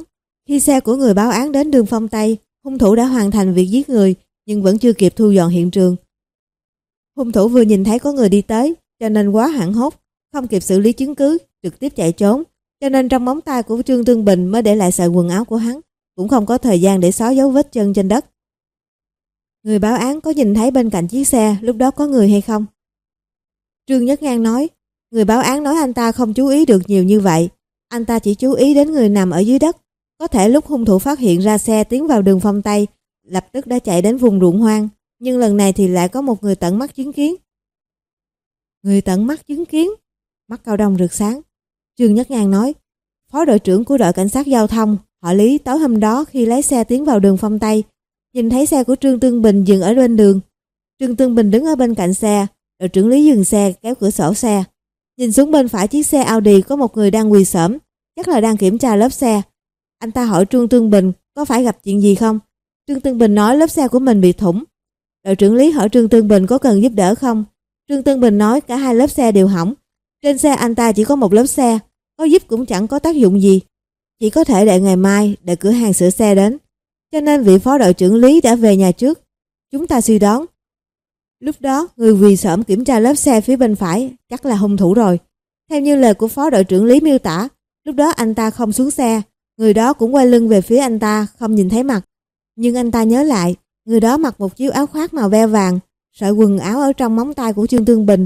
Khi xe của người báo án đến đường Phong Tây, hung thủ đã hoàn thành việc giết người nhưng vẫn chưa kịp thu dọn hiện trường. Hung thủ vừa nhìn thấy có người đi tới, cho nên quá hoảng hốt, không kịp xử lý chứng cứ, trực tiếp chạy trốn. Cho nên trong móng tay của Trương Tương Bình mới để lại sợi quần áo của hắn, cũng không có thời gian để xóa dấu vết chân trên đất. Người báo án có nhìn thấy bên cạnh chiếc xe lúc đó có người hay không? Trương Nhất Ngang nói, người báo án nói anh ta không chú ý được nhiều như vậy. Anh ta chỉ chú ý đến người nằm ở dưới đất. Có thể lúc hung thủ phát hiện ra xe tiến vào đường Phong Tây, lập tức đã chạy đến vùng ruộng hoang. Nhưng lần này thì lại có một người tận mắt chứng kiến. Người tận mắt chứng kiến? Mắt Cao Đông rực sáng. Trương Nhất Ngang nói, phó đội trưởng của đội cảnh sát giao thông, họ Lý tối hôm đó khi lái xe tiến vào đường Phong Tây, nhìn thấy xe của Trương Tương Bình dừng ở bên đường. Trương Tương Bình đứng ở bên cạnh xe, đội trưởng Lý dừng xe kéo cửa sổ xe. Nhìn xuống bên phải chiếc xe Audi có một người đang quỳ xổm, chắc là đang kiểm tra lớp xe. Anh ta hỏi Trương Tương Bình có phải gặp chuyện gì không? Trương Tương Bình nói lớp xe của mình bị thủng. Đội trưởng Lý hỏi Trương Tương Bình có cần giúp đỡ không? Trương Tương Bình nói cả hai lớp xe đều hỏng. Trên xe anh ta chỉ có một lớp xe, có giúp cũng chẳng có tác dụng gì. Chỉ có thể đợi ngày mai, đợi cửa hàng sửa xe đến. Cho nên vị phó đội trưởng Lý đã về nhà trước. Chúng ta suy đoán. Lúc đó, người quỳ xổm kiểm tra lớp xe phía bên phải chắc là hung thủ rồi. Theo như lời của phó đội trưởng Lý miêu tả, lúc đó anh ta không xuống xe. Người đó cũng quay lưng về phía anh ta, không nhìn thấy mặt. Nhưng anh ta nhớ lại, người đó mặc một chiếc áo khoác màu be vàng, sợi quần áo ở trong móng tay của Trương Tương Bình.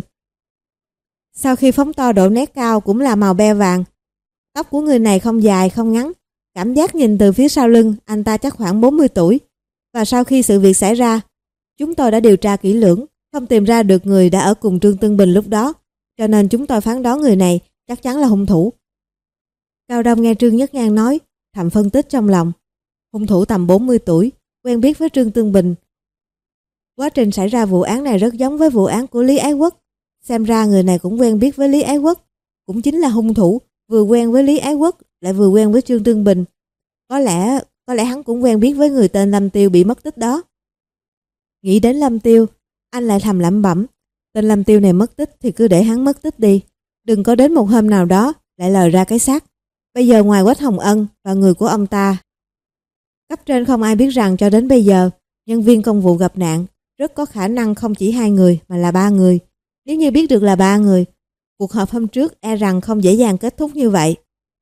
Sau khi phóng to độ nét cao cũng là màu be vàng. Tóc của người này không dài không ngắn. Cảm giác nhìn từ phía sau lưng, anh ta chắc khoảng bốn mươi tuổi. Và sau khi sự việc xảy ra, chúng tôi đã điều tra kỹ lưỡng, không tìm ra được người đã ở cùng Trương Tương Bình lúc đó. Cho nên chúng tôi phán đoán người này chắc chắn là hung thủ. Cao Đông nghe Trương Nhất Ngang nói, thầm phân tích trong lòng. Hung thủ tầm bốn mươi tuổi, quen biết với Trương Tương Bình. Quá trình xảy ra vụ án này rất giống với vụ án của Lý Ái Quốc. Xem ra người này cũng quen biết với Lý Ái Quốc. Cũng chính là hung thủ, vừa quen với Lý Ái Quốc, lại vừa quen với Trương Tương Bình. Có lẽ, có lẽ hắn cũng quen biết với người tên Lâm Tiêu bị mất tích đó. Nghĩ đến Lâm Tiêu, anh lại thầm lẩm bẩm. Tên Lâm Tiêu này mất tích thì cứ để hắn mất tích đi. Đừng có đến một hôm nào đó, lại lòi ra cái xác. Bây giờ ngoài Quách Hồng Ân và người của ông ta, cấp trên không ai biết rằng cho đến bây giờ, nhân viên công vụ gặp nạn, rất có khả năng không chỉ hai người mà là ba người. Nếu như biết được là ba người, cuộc họp hôm trước e rằng không dễ dàng kết thúc như vậy.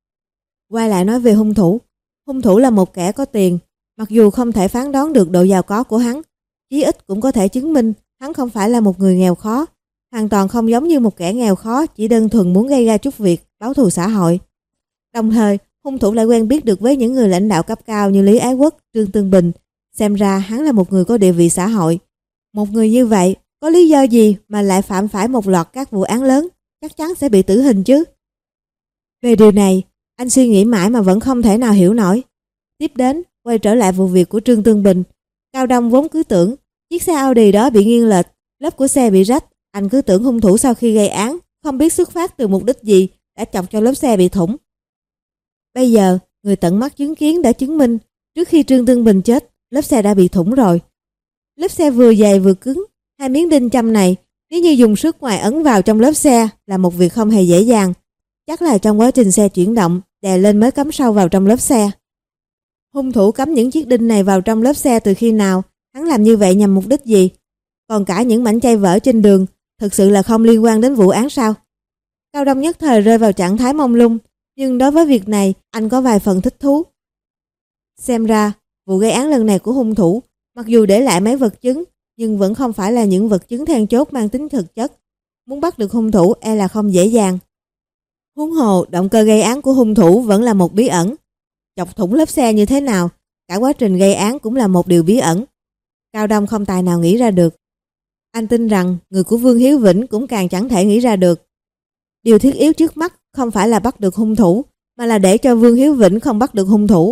Quay lại nói về hung thủ. Hung thủ là một kẻ có tiền, mặc dù không thể phán đoán được độ giàu có của hắn, chí ít cũng có thể chứng minh hắn không phải là một người nghèo khó, hoàn toàn không giống như một kẻ nghèo khó chỉ đơn thuần muốn gây ra chút việc, báo thù xã hội. Đồng thời, hung thủ lại quen biết được với những người lãnh đạo cấp cao như Lý Ái Quốc, Trương Tương Bình, xem ra hắn là một người có địa vị xã hội. Một người như vậy, có lý do gì mà lại phạm phải một loạt các vụ án lớn, chắc chắn sẽ bị tử hình chứ. Về điều này, anh suy nghĩ mãi mà vẫn không thể nào hiểu nổi. Tiếp đến, quay trở lại vụ việc của Trương Tương Bình. Cao Đông vốn cứ tưởng chiếc xe Audi đó bị nghiêng lệch, lớp của xe bị rách. Anh cứ tưởng hung thủ sau khi gây án, không biết xuất phát từ mục đích gì, đã chọc cho lớp xe bị thủng. Bây giờ, người tận mắt chứng kiến đã chứng minh, trước khi Trương Tương Bình chết, lớp xe đã bị thủng rồi. Lớp xe vừa dày vừa cứng, hai miếng đinh châm này, nếu như dùng sức ngoài ấn vào trong lớp xe là một việc không hề dễ dàng. Chắc là trong quá trình xe chuyển động, đè lên mới cắm sâu vào trong lớp xe. Hung thủ cắm những chiếc đinh này vào trong lớp xe từ khi nào? Hắn làm như vậy nhằm mục đích gì? Còn cả những mảnh chai vỡ trên đường, thực sự là không liên quan đến vụ án sao? Cao Đông nhất thời rơi vào trạng thái mông lung, nhưng đối với việc này, anh có vài phần thích thú. Xem ra, vụ gây án lần này của hung thủ, mặc dù để lại mấy vật chứng, nhưng vẫn không phải là những vật chứng then chốt mang tính thực chất. Muốn bắt được hung thủ e là không dễ dàng. Huống hồ, động cơ gây án của hung thủ vẫn là một bí ẩn. Chọc thủng lớp xe như thế nào, cả quá trình gây án cũng là một điều bí ẩn. Cao Đông không tài nào nghĩ ra được. Anh tin rằng người của Vương Hiếu Vĩnh cũng càng chẳng thể nghĩ ra được. Điều thiết yếu trước mắt không phải là bắt được hung thủ, mà là để cho Vương Hiếu Vĩnh không bắt được hung thủ.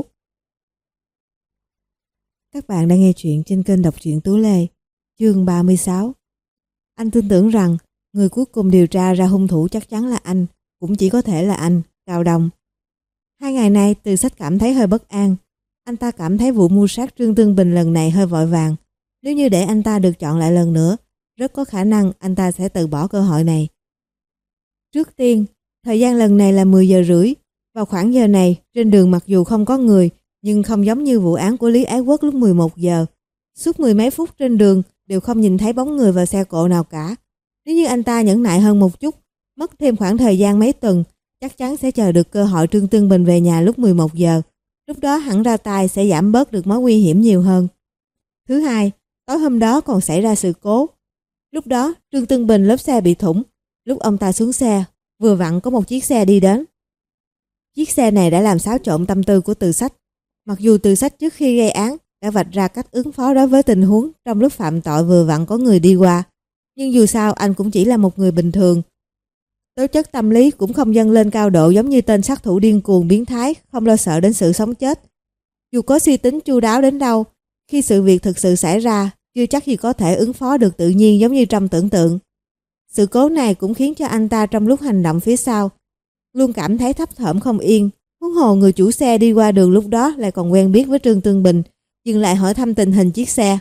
Các bạn đang nghe chuyện trên kênh đọc truyện Tú Lê, chương ba mươi sáu. Anh tin tưởng rằng người cuối cùng điều tra ra hung thủ chắc chắn là anh, cũng chỉ có thể là anh, Cao Đông. Hai ngày nay Từ Sách cảm thấy hơi bất an. Anh ta cảm thấy vụ mưu sát Trương Tương Bình lần này hơi vội vàng. Nếu như để anh ta được chọn lại lần nữa, rất có khả năng anh ta sẽ từ bỏ cơ hội này. Trước tiên, thời gian lần này là mười giờ rưỡi. Vào khoảng giờ này, trên đường mặc dù không có người, Nhưng không giống như vụ án của Lý Ái Quốc lúc mười một giờ. Suốt mười mấy phút trên đường đều không nhìn thấy bóng người và xe cộ nào cả. Nếu như anh ta nhẫn nại hơn một chút, mất thêm khoảng thời gian mấy tuần, chắc chắn sẽ chờ được cơ hội Trương Tương Bình về nhà lúc mười một giờ. Lúc đó hẳn ra tay sẽ giảm bớt được mối nguy hiểm nhiều hơn. Thứ hai, tối hôm đó còn xảy ra sự cố. Lúc đó Trương Tương Bình lốp xe bị thủng. Lúc ông ta xuống xe, vừa vặn có một chiếc xe đi đến. Chiếc xe này đã làm xáo trộn tâm tư của Từ Sách. Mặc dù Từ Sách trước khi gây án đã vạch ra cách ứng phó đối với tình huống trong lúc phạm tội vừa vặn có người đi qua, nhưng dù sao anh cũng chỉ là một người bình thường. Tố chất tâm lý cũng không dâng lên cao độ giống như tên sát thủ điên cuồng biến thái, không lo sợ đến sự sống chết. Dù có suy tính chu đáo đến đâu, khi sự việc thực sự xảy ra, chưa chắc gì có thể ứng phó được tự nhiên giống như trong tưởng tượng. Sự cố này cũng khiến cho anh ta trong lúc hành động phía sau luôn cảm thấy thấp thỏm không yên. Huống hồ người chủ xe đi qua đường lúc đó lại còn quen biết với Trương Tương Bình, dừng lại hỏi thăm tình hình chiếc xe.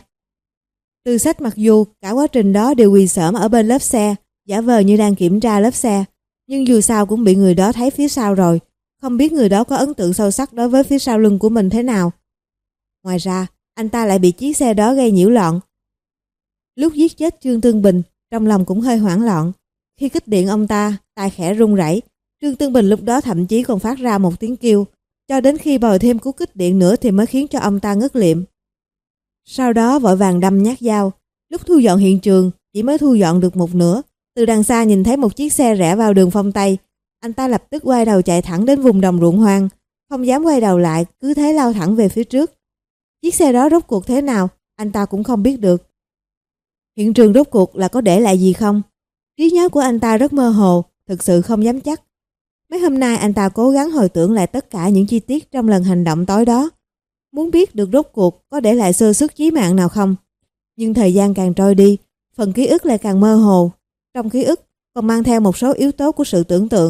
Từ Sách mặc dù cả quá trình đó đều quỳ xổm ở bên lớp xe, giả vờ như đang kiểm tra lớp xe, nhưng dù sao cũng bị người đó thấy phía sau rồi, không biết người đó có ấn tượng sâu sắc đối với phía sau lưng của mình thế nào. Ngoài ra, anh ta lại bị chiếc xe đó gây nhiễu loạn. Lúc giết chết Trương Tương Bình, trong lòng cũng hơi hoảng loạn. Khi kích điện ông ta, tai khẽ run rẩy. Trương Tương Bình lúc đó thậm chí còn phát ra một tiếng kêu, cho đến khi bồi thêm cú kích điện nữa thì mới khiến cho ông ta ngất liệm. Sau đó vội vàng đâm nhát dao. Lúc thu dọn hiện trường, chỉ mới thu dọn được một nửa, từ đằng xa nhìn thấy một chiếc xe rẽ vào đường Phong Tây. Anh ta lập tức quay đầu chạy thẳng đến vùng đồng ruộng hoang, không dám quay đầu lại, cứ thế lao thẳng về phía trước. Chiếc xe đó rốt cuộc thế nào, anh ta cũng không biết được. Hiện trường rốt cuộc là có để lại gì không? Trí nhớ của anh ta rất mơ hồ, thực sự không dám chắc. Mấy hôm nay anh ta cố gắng hồi tưởng lại tất cả những chi tiết trong lần hành động tối đó, muốn biết được rốt cuộc có để lại sơ suất chí mạng nào không. Nhưng thời gian càng trôi đi, phần ký ức lại càng mơ hồ. Trong ký ức còn mang theo một số yếu tố của sự tưởng tượng.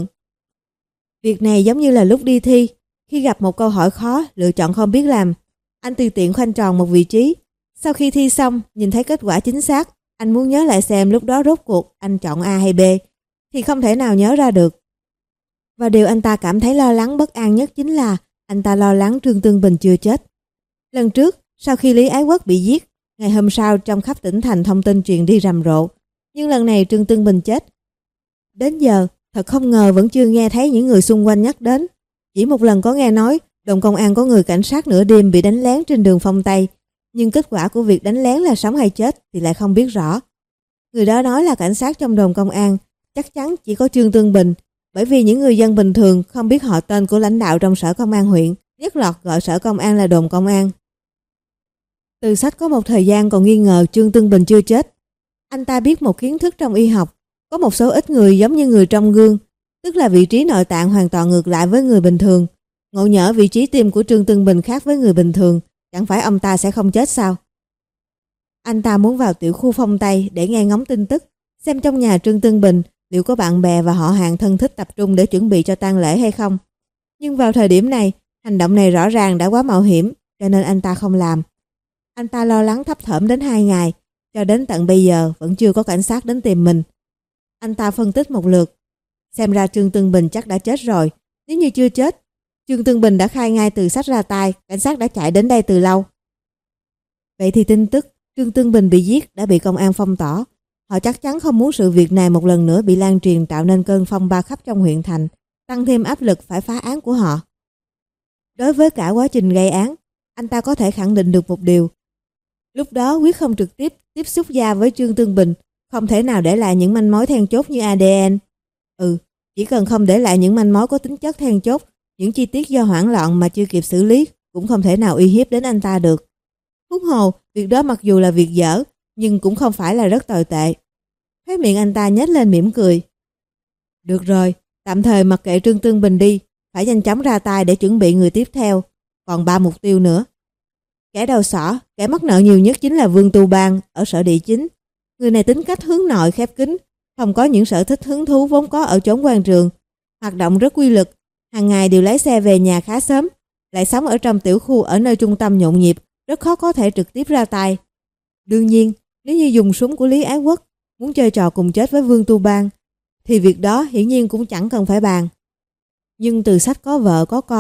Việc này giống như là lúc đi thi, khi gặp một câu hỏi khó, lựa chọn không biết làm, anh tùy tiện khoanh tròn một vị trí. Sau khi thi xong, nhìn thấy kết quả chính xác, anh muốn nhớ lại xem lúc đó rốt cuộc anh chọn A hay B, thì không thể nào nhớ ra được. Và điều anh ta cảm thấy lo lắng bất an nhất chính là anh ta lo lắng Trương Tương Bình chưa chết. Lần trước, sau khi Lý Ái Quốc bị giết, ngày hôm sau trong khắp tỉnh thành thông tin truyền đi rầm rộ. Nhưng lần này Trương Tương Bình chết. Đến giờ, thật không ngờ vẫn chưa nghe thấy những người xung quanh nhắc đến. Chỉ một lần có nghe nói đồn công an có người cảnh sát nửa đêm bị đánh lén trên đường Phong Tây. Nhưng kết quả của việc đánh lén là sống hay chết thì lại không biết rõ. Người đó nói là cảnh sát trong đồn công an, chắc chắn chỉ có Trương Tương Bình, bởi vì những người dân bình thường không biết họ tên của lãnh đạo trong sở công an huyện, nhất lọt gọi sở công an là đồn công an. Từ Sách có một thời gian còn nghi ngờ Trương Tương Bình chưa chết. Anh ta biết một kiến thức trong y học, có một số ít người giống như người trong gương, tức là vị trí nội tạng hoàn toàn ngược lại với người bình thường. Ngộ nhỡ vị trí tim của Trương Tương Bình khác với người bình thường, chẳng phải ông ta sẽ không chết sao? Anh ta muốn vào tiểu khu Phong Tây để nghe ngóng tin tức, xem trong nhà Trương Tương Bình liệu có bạn bè và họ hàng thân thích tập trung để chuẩn bị cho tang lễ hay không. Nhưng vào thời điểm này, hành động này rõ ràng đã quá mạo hiểm, cho nên anh ta không làm. Anh ta lo lắng thấp thỏm đến hai ngày, cho đến tận bây giờ vẫn chưa có cảnh sát đến tìm mình. Anh ta phân tích một lượt, xem ra Trương Tương Bình chắc đã chết rồi. Nếu như chưa chết, Trương Tương Bình đã khai ngay Từ Sách ra tay, cảnh sát đã chạy đến đây từ lâu. Vậy thì tin tức Trương Tương Bình bị giết đã bị công an phong tỏa. Họ chắc chắn không muốn sự việc này một lần nữa bị lan truyền, tạo nên cơn phong ba khắp trong huyện thành, tăng thêm áp lực phải phá án của họ. Đối với cả quá trình gây án, anh ta có thể khẳng định được một điều. Lúc đó quyết không trực tiếp tiếp xúc da với Trương Tương Bình, không thể nào để lại những manh mối then chốt như a đê en. Ừ, chỉ cần không để lại những manh mối có tính chất then chốt, những chi tiết do hoảng loạn mà chưa kịp xử lý cũng không thể nào uy hiếp đến anh ta được. Huống hồ, việc đó mặc dù là việc dở, nhưng cũng không phải là rất tồi tệ. Khóe miệng anh ta nhếch lên mỉm cười. Được rồi, tạm thời mặc kệ Trương Tương Bình đi, phải nhanh chóng ra tay để chuẩn bị người tiếp theo. Còn ba mục tiêu nữa. Kẻ đầu sỏ, kẻ mắc nợ nhiều nhất chính là Vương Tu Bang ở sở địa chính. Người này tính cách hướng nội khép kín, không có những sở thích hứng thú vốn có ở chốn quan trường, hoạt động rất quy lực, hàng ngày đều lái xe về nhà khá sớm, lại sống ở trong tiểu khu ở nơi trung tâm nhộn nhịp, rất khó có thể trực tiếp ra tay. Đương nhiên, nếu như dùng súng của Lý Ái Quốc, muốn chơi trò cùng chết với Vương Tu Bang, thì việc đó hiển nhiên cũng chẳng cần phải bàn. Nhưng Từ Sách có vợ có con,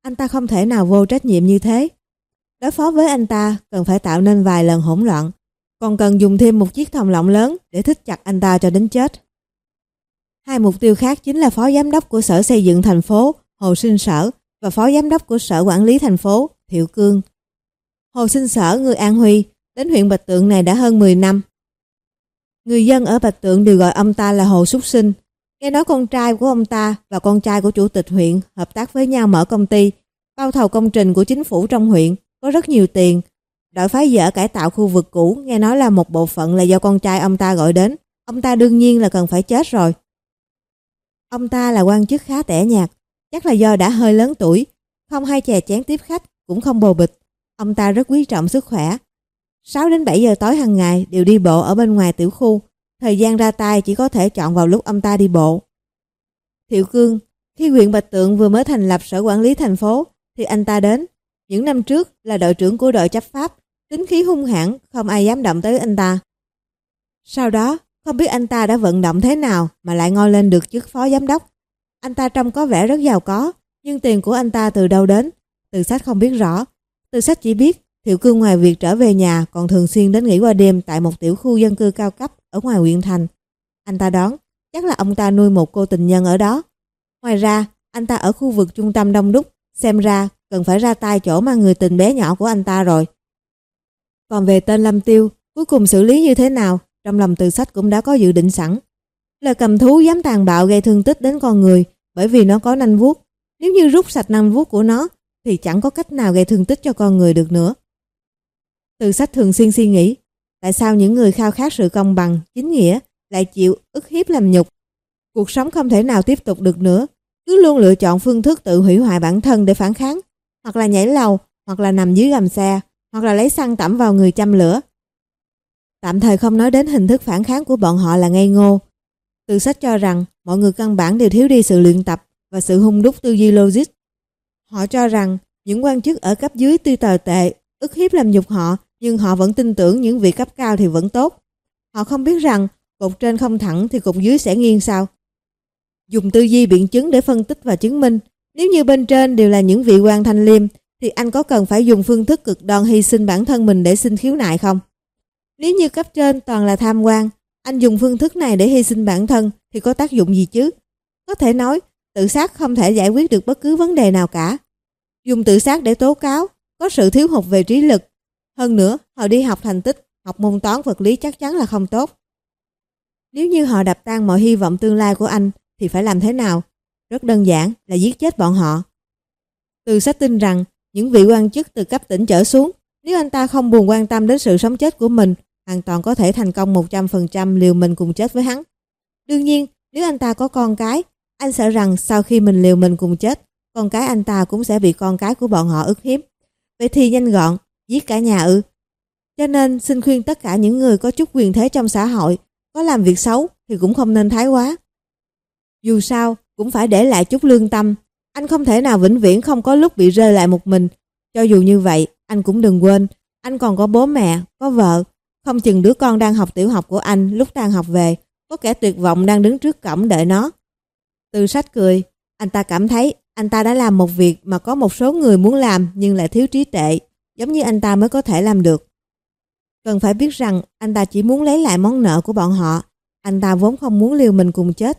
Anh ta không thể nào vô trách nhiệm như thế. Đối phó với anh ta cần phải tạo nên vài lần hỗn loạn, còn cần dùng thêm một chiếc thòng lọng lớn để thít chặt anh ta cho đến chết. Hai mục tiêu khác chính là phó giám đốc của Sở Xây dựng thành phố Hồ Sinh Sở và phó giám đốc của Sở Quản lý thành phố Thiệu Cương. Hồ Sinh Sở, người An Huy, đến huyện Bạch Tượng này đã hơn mười năm. Người dân ở Bạch Tượng đều gọi ông ta là Hồ Súc Sinh. Nghe nói con trai của ông ta và con trai của chủ tịch huyện hợp tác với nhau mở công ty, bao thầu công trình của chính phủ trong huyện, có rất nhiều tiền. Đội phá dỡ cải tạo khu vực cũ nghe nói là một bộ phận là do con trai ông ta gọi đến. Ông ta đương nhiên là cần phải chết rồi. Ông ta là quan chức khá tẻ nhạt, chắc là do đã hơi lớn tuổi, không hay chè chén tiếp khách, cũng không bồ bịch. Ông ta rất quý trọng sức khỏe. sáu đến bảy giờ tối hàng ngày đều đi bộ ở bên ngoài tiểu khu. Thời gian ra tay chỉ có thể chọn vào lúc ông ta đi bộ. Thiệu Cương, khi huyện Bạch Tượng vừa mới thành lập Sở Quản lý thành phố thì anh ta đến. Những năm trước là đội trưởng của đội chấp pháp, tính khí hung hãn, không ai dám động tới anh ta. Sau đó, không biết anh ta đã vận động thế nào mà lại ngoi lên được chức phó giám đốc. Anh ta trông có vẻ rất giàu có, nhưng tiền của anh ta từ đâu đến? Từ sách không biết rõ. Từ sách chỉ biết Thiệu Cương ngoài việc trở về nhà còn thường xuyên đến nghỉ qua đêm tại một tiểu khu dân cư cao cấp ở ngoài huyện thành. Anh ta đoán chắc là ông ta nuôi một cô tình nhân ở đó. Ngoài ra, anh ta ở khu vực trung tâm đông đúc, xem ra cần phải ra tay chỗ mà người tình bé nhỏ của anh ta rồi. Còn về tên Lâm Tiêu, cuối cùng xử lý như thế nào, trong lòng Từ Sách cũng đã có dự định sẵn. Là cầm thú dám tàn bạo gây thương tích đến con người bởi vì nó có nanh vuốt. Nếu như rút sạch nanh vuốt của nó thì chẳng có cách nào gây thương tích cho con người được nữa. Từ Sách thường xuyên suy nghĩ, tại sao những người khao khát sự công bằng, chính nghĩa lại chịu ức hiếp làm nhục. Cuộc sống không thể nào tiếp tục được nữa, cứ luôn lựa chọn phương thức tự hủy hoại bản thân để phản kháng, hoặc là nhảy lầu, hoặc là nằm dưới gầm xe, hoặc là lấy xăng tẩm vào người châm lửa. Tạm thời không nói đến hình thức phản kháng của bọn họ là ngây ngô. Từ Sách cho rằng mọi người căn bản đều thiếu đi sự luyện tập và sự hung đúc tư duy logic. Họ cho rằng những quan chức ở cấp dưới tuy tồi tệ, ức hiếp làm nhục họ, nhưng họ vẫn tin tưởng những vị cấp cao thì vẫn tốt. Họ không biết rằng cột trên không thẳng thì cột dưới sẽ nghiêng sao. Dùng tư duy biện chứng để phân tích và chứng minh. Nếu như bên trên đều là những vị quan thanh liêm thì anh có cần phải dùng phương thức cực đoan hy sinh bản thân mình để xin khiếu nại không? Nếu như cấp trên toàn là tham quan, anh dùng phương thức này để hy sinh bản thân thì có tác dụng gì chứ? Có thể nói, tự sát không thể giải quyết được bất cứ vấn đề nào cả. Dùng tự sát để tố cáo, có sự thiếu hụt về trí lực. Hơn nữa, họ đi học thành tích, học môn toán vật lý chắc chắn là không tốt. Nếu như họ đập tan mọi hy vọng tương lai của anh thì phải làm thế nào? Rất đơn giản là giết chết bọn họ. Từ Sách tin rằng những vị quan chức từ cấp tỉnh trở xuống, nếu anh ta không buồn quan tâm đến sự sống chết của mình, hoàn toàn có thể thành công một trăm phần trăm liều mình cùng chết với hắn. Đương nhiên, nếu anh ta có con cái, anh sợ rằng sau khi mình liều mình cùng chết, con cái anh ta cũng sẽ bị con cái của bọn họ ức hiếp. Vậy thì nhanh gọn, giết cả nhà ư? Cho nên xin khuyên tất cả những người có chút quyền thế trong xã hội, có làm việc xấu thì cũng không nên thái quá. Dù sao, cũng phải để lại chút lương tâm. Anh không thể nào vĩnh viễn không có lúc bị rơi lại một mình. Cho dù như vậy, anh cũng đừng quên, anh còn có bố mẹ, có vợ. Không chừng đứa con đang học tiểu học của anh lúc tan học về, có kẻ tuyệt vọng đang đứng trước cổng đợi nó. Từ Sách cười, anh ta cảm thấy anh ta đã làm một việc mà có một số người muốn làm nhưng lại thiếu trí tuệ, giống như anh ta mới có thể làm được. Cần phải biết rằng anh ta chỉ muốn lấy lại món nợ của bọn họ, anh ta vốn không muốn liều mình cùng chết.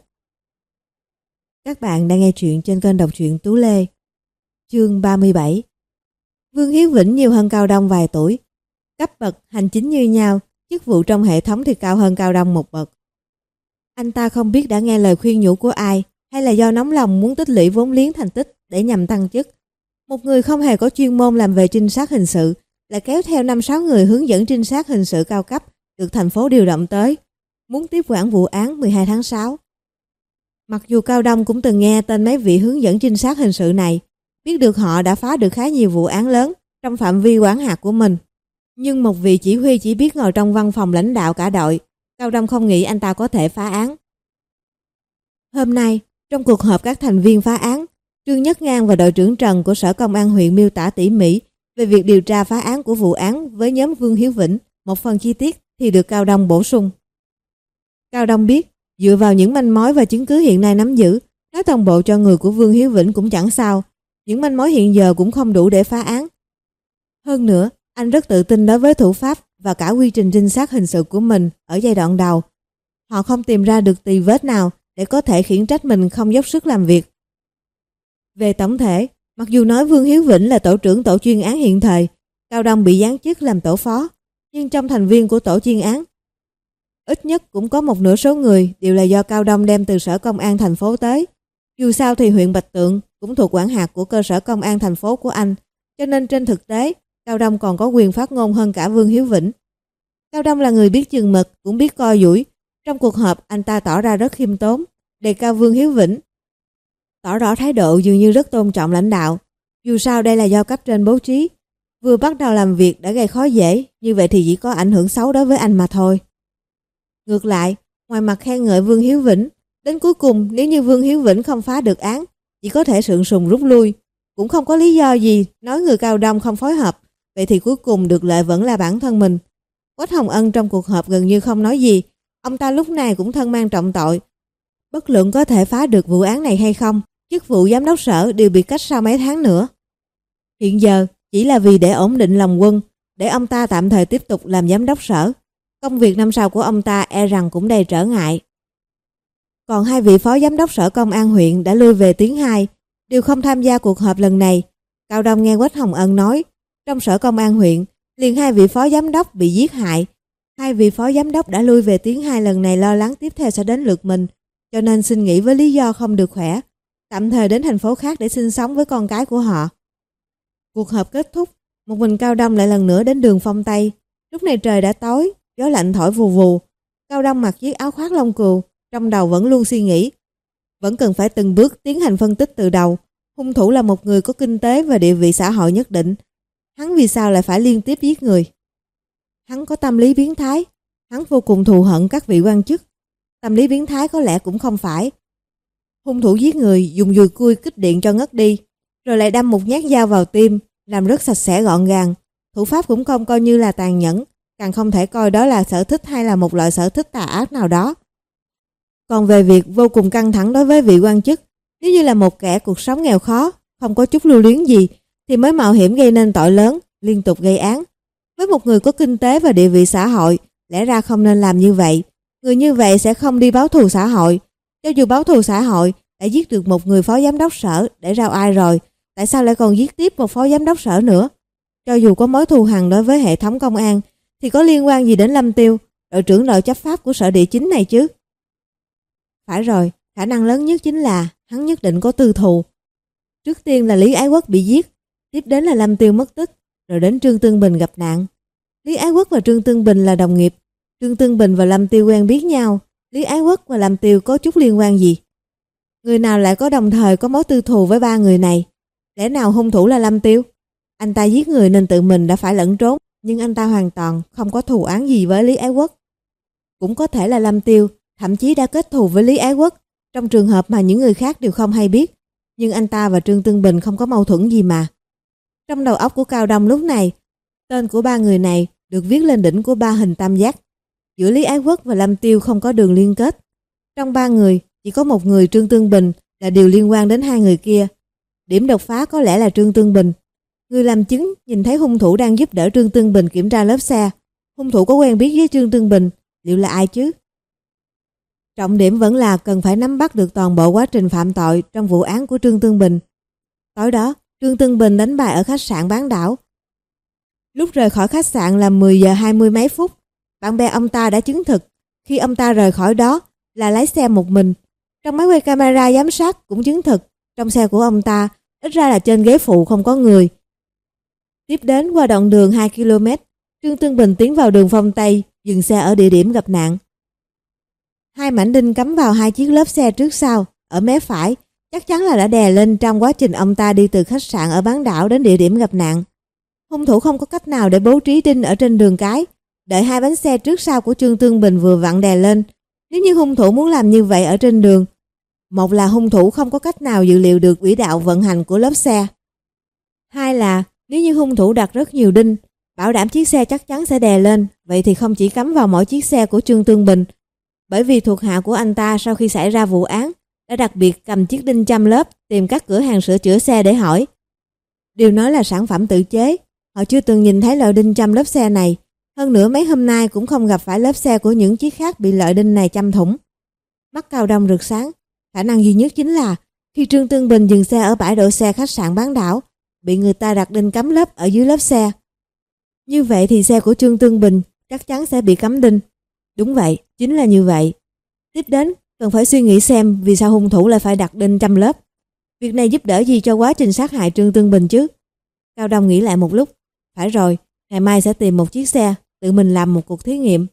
Các bạn đang nghe truyện trên kênh đọc truyện Tú Lê. Chương ba mươi bảy. Vương Hiếu Vĩnh nhiều hơn Cao Đông vài tuổi. Cấp bậc hành chính như nhau, chức vụ trong hệ thống thì cao hơn Cao Đông một bậc. Anh ta không biết đã nghe lời khuyên nhủ của ai, hay là do nóng lòng muốn tích lũy vốn liếng thành tích để nhằm tăng chức. Một người không hề có chuyên môn làm về trinh sát hình sự, lại kéo theo năm sáu người hướng dẫn trinh sát hình sự cao cấp được thành phố điều động tới, muốn tiếp quản vụ án mười hai tháng sáu. Mặc dù Cao Đông cũng từng nghe tên mấy vị hướng dẫn trinh sát hình sự này, biết được họ đã phá được khá nhiều vụ án lớn trong phạm vi quản hạt của mình. Nhưng một vị chỉ huy chỉ biết ngồi trong văn phòng lãnh đạo cả đội, Cao Đông không nghĩ anh ta có thể phá án. Hôm nay, trong cuộc họp các thành viên phá án, Trương Nhất Ngang và đội trưởng Trần của Sở Công an huyện miêu tả tỉ mỉ về việc điều tra phá án của vụ án với nhóm Vương Hiếu Vĩnh. Một phần chi tiết thì được Cao Đông bổ sung. Cao Đông biết, dựa vào những manh mối và chứng cứ hiện nay nắm giữ, nói toàn bộ cho người của Vương Hiếu Vĩnh cũng chẳng sao. những manh mối hiện giờ cũng không đủ để phá án. Hơn nữa, anh rất tự tin đối với thủ pháp và cả quy trình trinh sát hình sự của mình ở giai đoạn đầu. Họ không tìm ra được tì vết nào để có thể khiển trách mình không dốc sức làm việc. Về tổng thể, mặc dù nói Vương Hiếu Vĩnh là tổ trưởng tổ chuyên án hiện thời, Cao Đông bị giáng chức làm tổ phó, nhưng trong thành viên của tổ chuyên án, ít nhất cũng có một nửa số người đều là do Cao Đông đem từ sở công an thành phố tới. Dù sao thì huyện Bạch Tượng cũng thuộc quản hạt của cơ sở công an thành phố của anh, cho nên trên thực tế, Cao Đông còn có quyền phát ngôn hơn cả Vương Hiếu Vĩnh. Cao Đông là người biết chừng mực, cũng biết co duỗi. Trong cuộc họp, anh ta tỏ ra rất khiêm tốn, đề cao Vương Hiếu Vĩnh, tỏ rõ thái độ dường như rất tôn trọng lãnh đạo. Dù sao đây là do cấp trên bố trí, vừa bắt đầu làm việc đã gây khó dễ, như vậy thì chỉ có ảnh hưởng xấu đối với anh mà thôi. Ngược lại, ngoài mặt khen ngợi Vương Hiếu Vĩnh, đến cuối cùng nếu như Vương Hiếu Vĩnh không phá được án, chỉ có thể sượng sùng rút lui, cũng không có lý do gì nói người Cao Đông không phối hợp, vậy thì cuối cùng được lợi vẫn là bản thân mình. Quách Hồng Ân trong cuộc họp gần như không nói gì, ông ta lúc này cũng thân mang trọng tội. Bất luận có thể phá được vụ án này hay không, chức vụ giám đốc sở đều bị cách sau mấy tháng nữa. Hiện giờ chỉ là vì để ổn định lòng quân, để ông ta tạm thời tiếp tục làm giám đốc sở. Công việc năm sau của ông ta e rằng cũng đầy trở ngại. Còn hai vị phó giám đốc sở công an huyện đã lui về tuyến hai, đều không tham gia cuộc họp lần này. Cao Đông nghe Quách Hồng Ân nói, trong sở công an huyện, liền hai vị phó giám đốc bị giết hại. Hai vị phó giám đốc đã lui về tuyến hai lần này lo lắng tiếp theo sẽ đến lượt mình, cho nên xin nghỉ với lý do không được khỏe, tạm thời đến thành phố khác để sinh sống với con cái của họ. Cuộc họp kết thúc, một mình Cao Đông lại lần nữa đến đường Phong Tây. Lúc này trời đã tối, gió lạnh thổi vù vù. Cao Đông mặc chiếc áo khoác lông cừu, trong đầu vẫn luôn suy nghĩ. Vẫn cần phải từng bước tiến hành phân tích từ đầu. Hung thủ là một người có kinh tế và địa vị xã hội nhất định. Hắn vì sao lại phải liên tiếp giết người? Hắn có tâm lý biến thái. Hắn vô cùng thù hận các vị quan chức. Tâm lý biến thái có lẽ cũng không phải. Hung thủ giết người dùng dùi cui kích điện cho ngất đi, rồi lại đâm một nhát dao vào tim, làm rất sạch sẽ gọn gàng. Thủ pháp cũng không coi như là tàn nhẫn, càng không thể coi đó là sở thích hay là một loại sở thích tà ác nào đó. Còn về việc vô cùng căng thẳng đối với vị quan chức, nếu như là một kẻ cuộc sống nghèo khó, không có chút lưu luyến gì, thì mới mạo hiểm gây nên tội lớn, liên tục gây án. Với một người có kinh tế và địa vị xã hội, lẽ ra không nên làm như vậy. Người như vậy sẽ không đi báo thù xã hội. Cho dù báo thù xã hội, đã giết được một người phó giám đốc sở để rao ai rồi, tại sao lại còn giết tiếp một phó giám đốc sở nữa? Cho dù có mối thù hằn đối với hệ thống công an, thì có liên quan gì đến Lâm Tiêu, đội trưởng đội chấp pháp của sở địa chính này chứ? Phải rồi, khả năng lớn nhất chính là hắn nhất định có tư thù. Trước tiên là Lý Ái Quốc bị giết, tiếp đến là Lâm Tiêu mất tích, rồi đến Trương Tương Bình gặp nạn. Lý Ái Quốc và Trương Tương Bình là đồng nghiệp. Trương Tương Bình và Lâm Tiêu quen biết nhau, Lý Ái Quốc và Lâm Tiêu có chút liên quan gì? Người nào lại có đồng thời có mối tư thù với ba người này? Lẽ nào hung thủ là Lâm Tiêu? Anh ta giết người nên tự mình đã phải lẫn trốn, nhưng anh ta hoàn toàn không có thù oán gì với Lý Ái Quốc. Cũng có thể là Lâm Tiêu thậm chí đã kết thù với Lý Ái Quốc, trong trường hợp mà những người khác đều không hay biết, nhưng anh ta và Trương Tương Bình không có mâu thuẫn gì mà. Trong đầu óc của Cao Đông lúc này, tên của ba người này được viết lên đỉnh của ba hình tam giác. Giữa Lý Ái Quốc và Lâm Tiêu không có đường liên kết. Trong ba người, chỉ có một người Trương Tương Bình là điều liên quan đến hai người kia. Điểm đột phá có lẽ là Trương Tương Bình. Người làm chứng nhìn thấy hung thủ đang giúp đỡ Trương Tương Bình kiểm tra lớp xe. Hung thủ có quen biết với Trương Tương Bình, liệu là ai chứ? Trọng điểm vẫn là cần phải nắm bắt được toàn bộ quá trình phạm tội trong vụ án của Trương Tương Bình. Tối đó, Trương Tương Bình đánh bài ở khách sạn Bán Đảo. Lúc rời khỏi khách sạn là mười giờ hai mươi mấy phút. Bạn bè ông ta đã chứng thực khi ông ta rời khỏi đó là lái xe một mình. Trong máy quay camera giám sát cũng chứng thực trong xe của ông ta ít ra là trên ghế phụ không có người. Tiếp đến qua đoạn đường hai ki lô mét, Trương Tương Bình tiến vào đường Phong Tây, dừng xe ở địa điểm gặp nạn. Hai mảnh đinh cắm vào hai chiếc lốp xe trước sau ở mé phải, chắc chắn là đã đè lên trong quá trình ông ta đi từ khách sạn ở Bán Đảo đến địa điểm gặp nạn. Hung thủ không có cách nào để bố trí đinh ở trên đường cái, đợi hai bánh xe trước sau của Trương Tương Bình vừa vặn đè lên. Nếu như hung thủ muốn làm như vậy ở trên đường, một là hung thủ không có cách nào dự liệu được quỹ đạo vận hành của lốp xe. Hai là nếu như hung thủ đặt rất nhiều đinh, bảo đảm chiếc xe chắc chắn sẽ đè lên, vậy thì không chỉ cắm vào mỗi chiếc xe của Trương Tương Bình, bởi vì thuộc hạ của anh ta sau khi xảy ra vụ án đã đặc biệt cầm chiếc đinh chăm lớp tìm các cửa hàng sửa chữa xe để hỏi đều nói là sản phẩm tự chế. Họ chưa từng nhìn thấy loại đinh châm lớp xe này. Hơn nữa mấy hôm nay cũng không gặp phải lớp xe của những chiếc khác bị loại đinh này châm thủng. Mắt Cao Đông rực sáng. Khả năng duy nhất chính là khi Trương Tương Bình dừng xe ở bãi đỗ xe khách sạn Bán Đảo, bị người ta đặt đinh cắm lớp ở dưới lớp xe. Như vậy thì xe của Trương Tương Bình chắc chắn sẽ bị cắm đinh. Đúng vậy, chính là như vậy. Tiếp đến, cần phải suy nghĩ xem vì sao hung thủ lại phải đặt đinh châm lớp. Việc này giúp đỡ gì cho quá trình sát hại Trương Tương Bình chứ? Cao Đông nghĩ lại một lúc. Phải rồi, ngày mai sẽ tìm một chiếc xe, tự mình làm một cuộc thí nghiệm.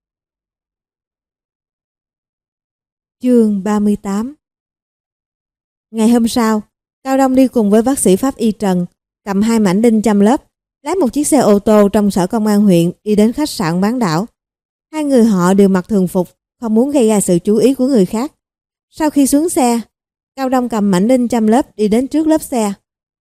Chương ba mươi tám. Ngày hôm sau, Cao Đông đi cùng với bác sĩ pháp y Trần, cầm hai mảnh đinh châm lớp, lái một chiếc xe ô tô trong sở công an huyện đi đến khách sạn Bán Đảo. Hai người họ đều mặc thường phục, không muốn gây ra sự chú ý của người khác. Sau khi xuống xe, Cao Đông cầm mảnh đinh châm lớp đi đến trước lớp xe.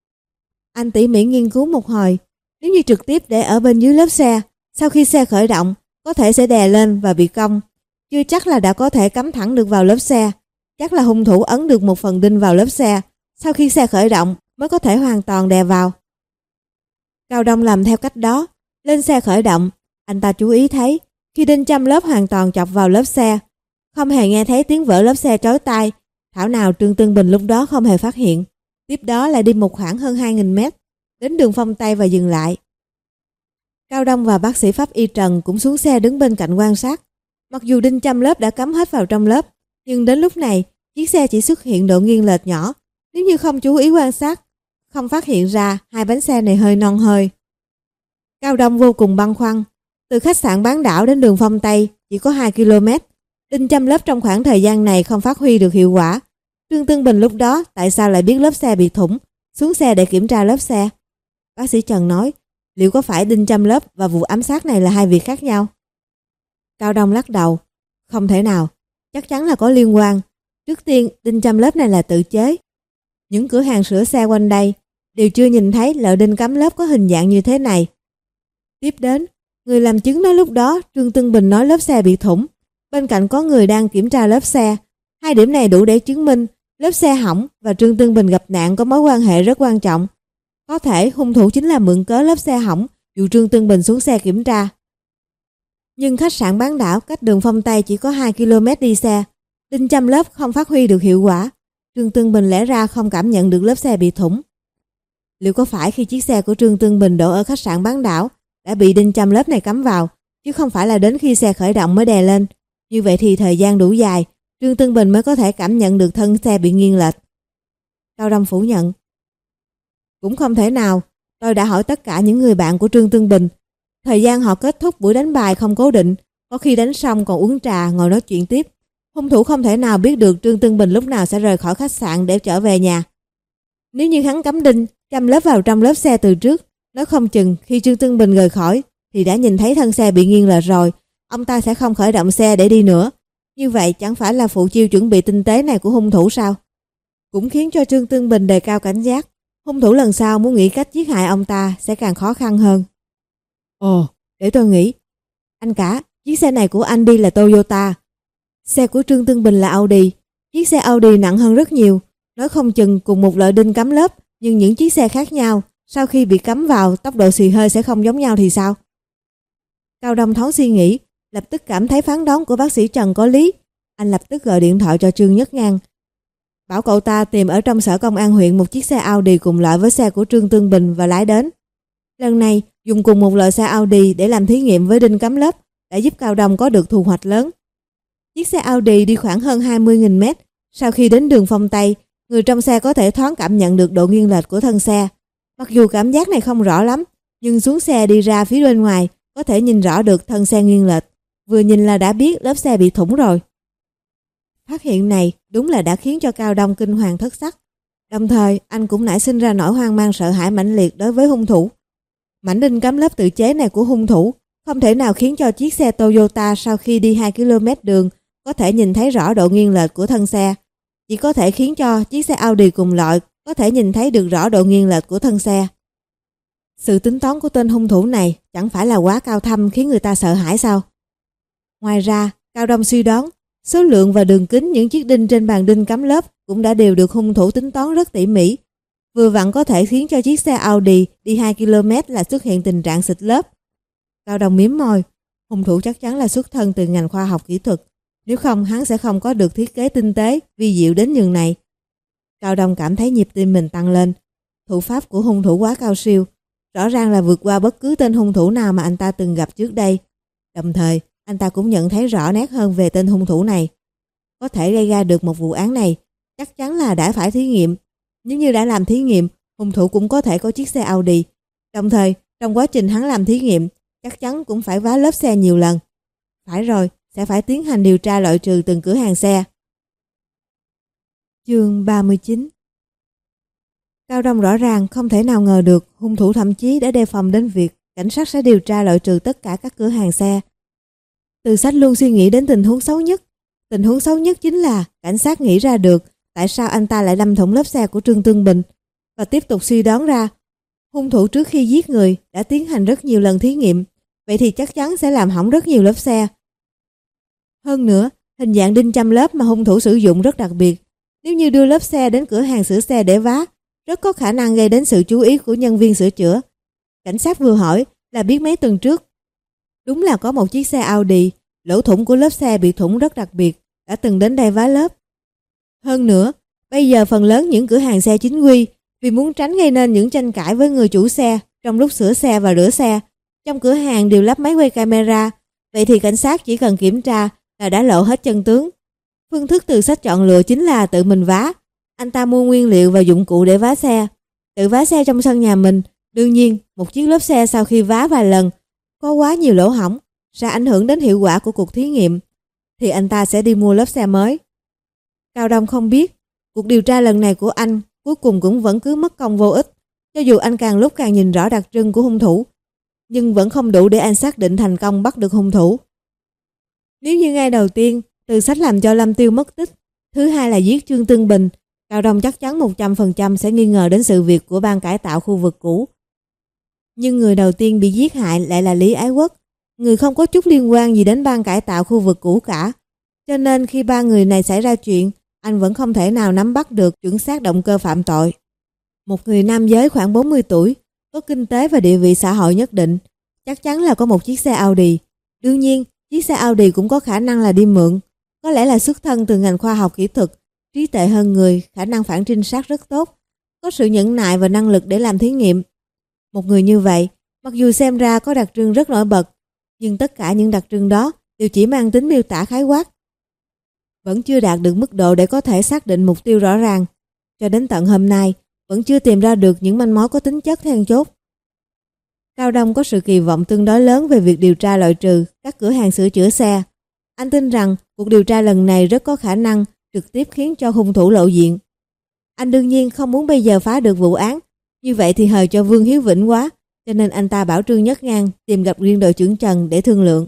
Anh tỉ mỉ nghiên cứu một hồi, nếu như trực tiếp để ở bên dưới lớp xe, sau khi xe khởi động, có thể sẽ đè lên và bị cong. Chưa chắc là đã có thể cắm thẳng được vào lớp xe. Chắc là hung thủ ấn được một phần đinh vào lớp xe, sau khi xe khởi động mới có thể hoàn toàn đè vào. Cao Đông làm theo cách đó, lên xe khởi động, anh ta chú ý thấy khi đinh châm lớp hoàn toàn chọc vào lớp xe, không hề nghe thấy tiếng vỡ lớp xe chói tai. Thảo nào Trương Tương Bình lúc đó không hề phát hiện. Tiếp đó lại đi một khoảng hơn hai nghìn mét, đến đường Phong Tây và dừng lại. Cao Đông và bác sĩ pháp y Trần cũng xuống xe đứng bên cạnh quan sát. Mặc dù đinh châm lớp đã cắm hết vào trong lớp, nhưng đến lúc này, chiếc xe chỉ xuất hiện độ nghiêng lệch nhỏ. Nếu như không chú ý quan sát, không phát hiện ra hai bánh xe này hơi non hơi. Cao Đông vô cùng băn khoăn. Từ khách sạn Bán Đảo đến đường Phong Tây chỉ có hai ki lô mét. Đinh châm lớp trong khoảng thời gian này không phát huy được hiệu quả. Trương Tương Bình lúc đó tại sao lại biết lớp xe bị thủng, xuống xe để kiểm tra lớp xe? Bác sĩ Trần nói, liệu có phải đinh châm lớp và vụ ám sát này là hai việc khác nhau? Cao Đông lắc đầu, không thể nào, chắc chắn là có liên quan. Trước tiên, đinh châm lớp này là tự chế. Những cửa hàng sửa xe quanh đây đều chưa nhìn thấy loại đinh cắm lớp có hình dạng như thế này. Tiếp đến, người làm chứng nói lúc đó Trương Tương Bình nói lớp xe bị thủng. Bên cạnh có người đang kiểm tra lớp xe. Hai điểm này đủ để chứng minh lớp xe hỏng và Trương Tương Bình gặp nạn có mối quan hệ rất quan trọng. Có thể hung thủ chính là mượn cớ lớp xe hỏng dụ Trương Tương Bình xuống xe kiểm tra. Nhưng khách sạn Bán Đảo cách đường Phong Tây chỉ có hai ki lô mét đi xe. Đinh châm lớp không phát huy được hiệu quả. Trương Tương Bình lẽ ra không cảm nhận được lớp xe bị thủng. Liệu có phải khi chiếc xe của Trương Tương Bình đổ ở khách sạn Bán Đảo đã bị đinh châm lớp này cắm vào, chứ không phải là đến khi xe khởi động mới đè lên? Như vậy thì thời gian đủ dài, Trương Tương Bình mới có thể cảm nhận được thân xe bị nghiêng lệch. Cao Đông phủ nhận. Cũng không thể nào, tôi đã hỏi tất cả những người bạn của Trương Tương Bình. Thời gian họ kết thúc buổi đánh bài không cố định, có khi đánh xong còn uống trà ngồi nói chuyện tiếp. Hung thủ không thể nào biết được Trương Tương Bình lúc nào sẽ rời khỏi khách sạn để trở về nhà. Nếu như hắn cắm đinh, châm lớp vào trong lớp xe từ trước, nói không chừng khi Trương Tương Bình rời khỏi thì đã nhìn thấy thân xe bị nghiêng lệch rồi, ông ta sẽ không khởi động xe để đi nữa. Như vậy chẳng phải là phụ chiêu chuẩn bị tinh tế này của hung thủ sao? Cũng khiến cho Trương Tương Bình đề cao cảnh giác. Hung thủ lần sau muốn nghĩ cách giết hại ông ta sẽ càng khó khăn hơn. Ồ, để tôi nghĩ. Anh cả, chiếc xe này của anh đi là Toyota. Xe của Trương Tương Bình là Audi. Chiếc xe Audi nặng hơn rất nhiều. Nói không chừng cùng một loại đinh cắm lớp, nhưng những chiếc xe khác nhau, sau khi bị cắm vào, tốc độ xì hơi sẽ không giống nhau thì sao? Cao Đông thoáng suy nghĩ, lập tức cảm thấy phán đoán của bác sĩ Trần có lý. Anh lập tức gọi điện thoại cho Trương Nhất Ngang, bảo cậu ta tìm ở trong sở công an huyện một chiếc xe Audi cùng loại với xe của Trương Tương Bình và lái đến. Lần này, dùng cùng một loại xe Audi để làm thí nghiệm với đinh cắm lớp đã giúp Cao Đông có được thu hoạch lớn. Chiếc xe Audi đi khoảng hơn hai mươi nghìn mét. Sau khi đến đường Phong Tây, người trong xe có thể thoáng cảm nhận được độ nghiêng lệch của thân xe. Mặc dù cảm giác này không rõ lắm, nhưng xuống xe đi ra phía bên ngoài có thể nhìn rõ được thân xe nghiêng lệch. Vừa nhìn là đã biết lớp xe bị thủng rồi. Phát hiện này đúng là đã khiến cho Cao Đông kinh hoàng thất sắc. Đồng thời anh cũng nảy sinh ra nỗi hoang mang sợ hãi mãnh liệt đối với hung thủ. Mảnh đinh cắm lớp tự chế này của hung thủ không thể nào khiến cho chiếc xe Toyota sau khi đi hai ki lô mét đường có thể nhìn thấy rõ độ nghiêng lệch của thân xe. Chỉ có thể khiến cho chiếc xe Audi cùng loại có thể nhìn thấy được rõ độ nghiêng lệch của thân xe. Sự tính toán của tên hung thủ này chẳng phải là quá cao thâm khiến người ta sợ hãi sao? Ngoài ra, Cao Đông suy đoán số lượng và đường kính những chiếc đinh trên bàn đinh cắm lớp cũng đã đều được hung thủ tính toán rất tỉ mỉ. vừa vặn có thể khiến cho chiếc xe Audi đi hai ki lô mét là xuất hiện tình trạng xịt lớp. Cao Đông mím môi, hung thủ chắc chắn là xuất thân từ ngành khoa học kỹ thuật, nếu không hắn sẽ không có được thiết kế tinh tế, vi diệu đến nhường này. Cao Đông cảm thấy nhịp tim mình tăng lên, thủ pháp của hung thủ quá cao siêu, rõ ràng là vượt qua bất cứ tên hung thủ nào mà anh ta từng gặp trước đây. Đồng thời, anh ta cũng nhận thấy rõ nét hơn về tên hung thủ này. Có thể gây ra được một vụ án này, chắc chắn là đã phải thí nghiệm. Nếu như đã làm thí nghiệm, hung thủ cũng có thể có chiếc xe Audi. Đồng thời, trong quá trình hắn làm thí nghiệm, chắc chắn cũng phải vá lớp xe nhiều lần. Phải rồi, sẽ phải tiến hành điều tra loại trừ từng cửa hàng xe. Chương ba mươi chín. Cao Đông rõ ràng không thể nào ngờ được hung thủ thậm chí đã đề phòng đến việc cảnh sát sẽ điều tra loại trừ tất cả các cửa hàng xe. Từ Sách luôn suy nghĩ đến tình huống xấu nhất. Tình huống xấu nhất chính là cảnh sát nghĩ ra được tại sao anh ta lại đâm thủng lớp xe của Trương Tương Bình, và tiếp tục suy đoán ra hung thủ trước khi giết người đã tiến hành rất nhiều lần thí nghiệm, vậy thì chắc chắn sẽ làm hỏng rất nhiều lớp xe. Hơn nữa, hình dạng đinh châm lớp mà hung thủ sử dụng rất đặc biệt. Nếu như đưa lớp xe đến cửa hàng sửa xe để vá, rất có khả năng gây đến sự chú ý của nhân viên sửa chữa. Cảnh sát vừa hỏi là biết mấy tuần trước, đúng là có một chiếc xe Audi, lỗ thủng của lớp xe bị thủng rất đặc biệt, đã từng đến đây vá lớp. Hơn nữa, bây giờ phần lớn những cửa hàng xe chính quy vì muốn tránh gây nên những tranh cãi với người chủ xe trong lúc sửa xe và rửa xe, trong cửa hàng đều lắp máy quay camera, vậy thì cảnh sát chỉ cần kiểm tra là đã lộ hết chân tướng. Phương thức Từ Sách chọn lựa chính là tự mình vá. Anh ta mua nguyên liệu và dụng cụ để vá xe, tự vá xe trong sân nhà mình. Đương nhiên, một chiếc lớp xe sau khi vá vài lần có quá nhiều lỗ hổng sẽ ảnh hưởng đến hiệu quả của cuộc thí nghiệm, thì anh ta sẽ đi mua lớp xe mới. Cao Đông không biết, cuộc điều tra lần này của anh cuối cùng cũng vẫn cứ mất công vô ích, cho dù anh càng lúc càng nhìn rõ đặc trưng của hung thủ, nhưng vẫn không đủ để anh xác định thành công bắt được hung thủ. Nếu như ngay đầu tiên Từ Sách làm cho Lâm Tiêu mất tích, thứ hai là giết Trương Tương Bình, Cao Đông chắc chắn một trăm phần trăm sẽ nghi ngờ đến sự việc của ban cải tạo khu vực cũ. Nhưng người đầu tiên bị giết hại lại là Lý Ái Quốc, người không có chút liên quan gì đến ban cải tạo khu vực cũ cả. Cho nên khi ba người này xảy ra chuyện, anh vẫn không thể nào nắm bắt được chuẩn xác động cơ phạm tội. Một người nam giới khoảng bốn mươi tuổi, có kinh tế và địa vị xã hội nhất định, chắc chắn là có một chiếc xe Audi. Đương nhiên, chiếc xe Audi cũng có khả năng là đi mượn, có lẽ là xuất thân từ ngành khoa học kỹ thuật, trí tuệ hơn người, khả năng phản trinh sát rất tốt, có sự nhẫn nại và năng lực để làm thí nghiệm. Một người như vậy, mặc dù xem ra có đặc trưng rất nổi bật, nhưng tất cả những đặc trưng đó đều chỉ mang tính miêu tả khái quát, vẫn chưa đạt được mức độ để có thể xác định mục tiêu rõ ràng. Cho đến tận hôm nay, vẫn chưa tìm ra được những manh mối có tính chất then chốt. Cao Đông có sự kỳ vọng tương đối lớn về việc điều tra loại trừ các cửa hàng sửa chữa xe. Anh tin rằng cuộc điều tra lần này rất có khả năng trực tiếp khiến cho hung thủ lộ diện. Anh đương nhiên không muốn bây giờ phá được vụ án, như vậy thì hời cho Vương Hiếu Vĩnh quá, cho nên anh ta bảo Trương Nhất Ngang tìm gặp riêng đội trưởng Trần để thương lượng.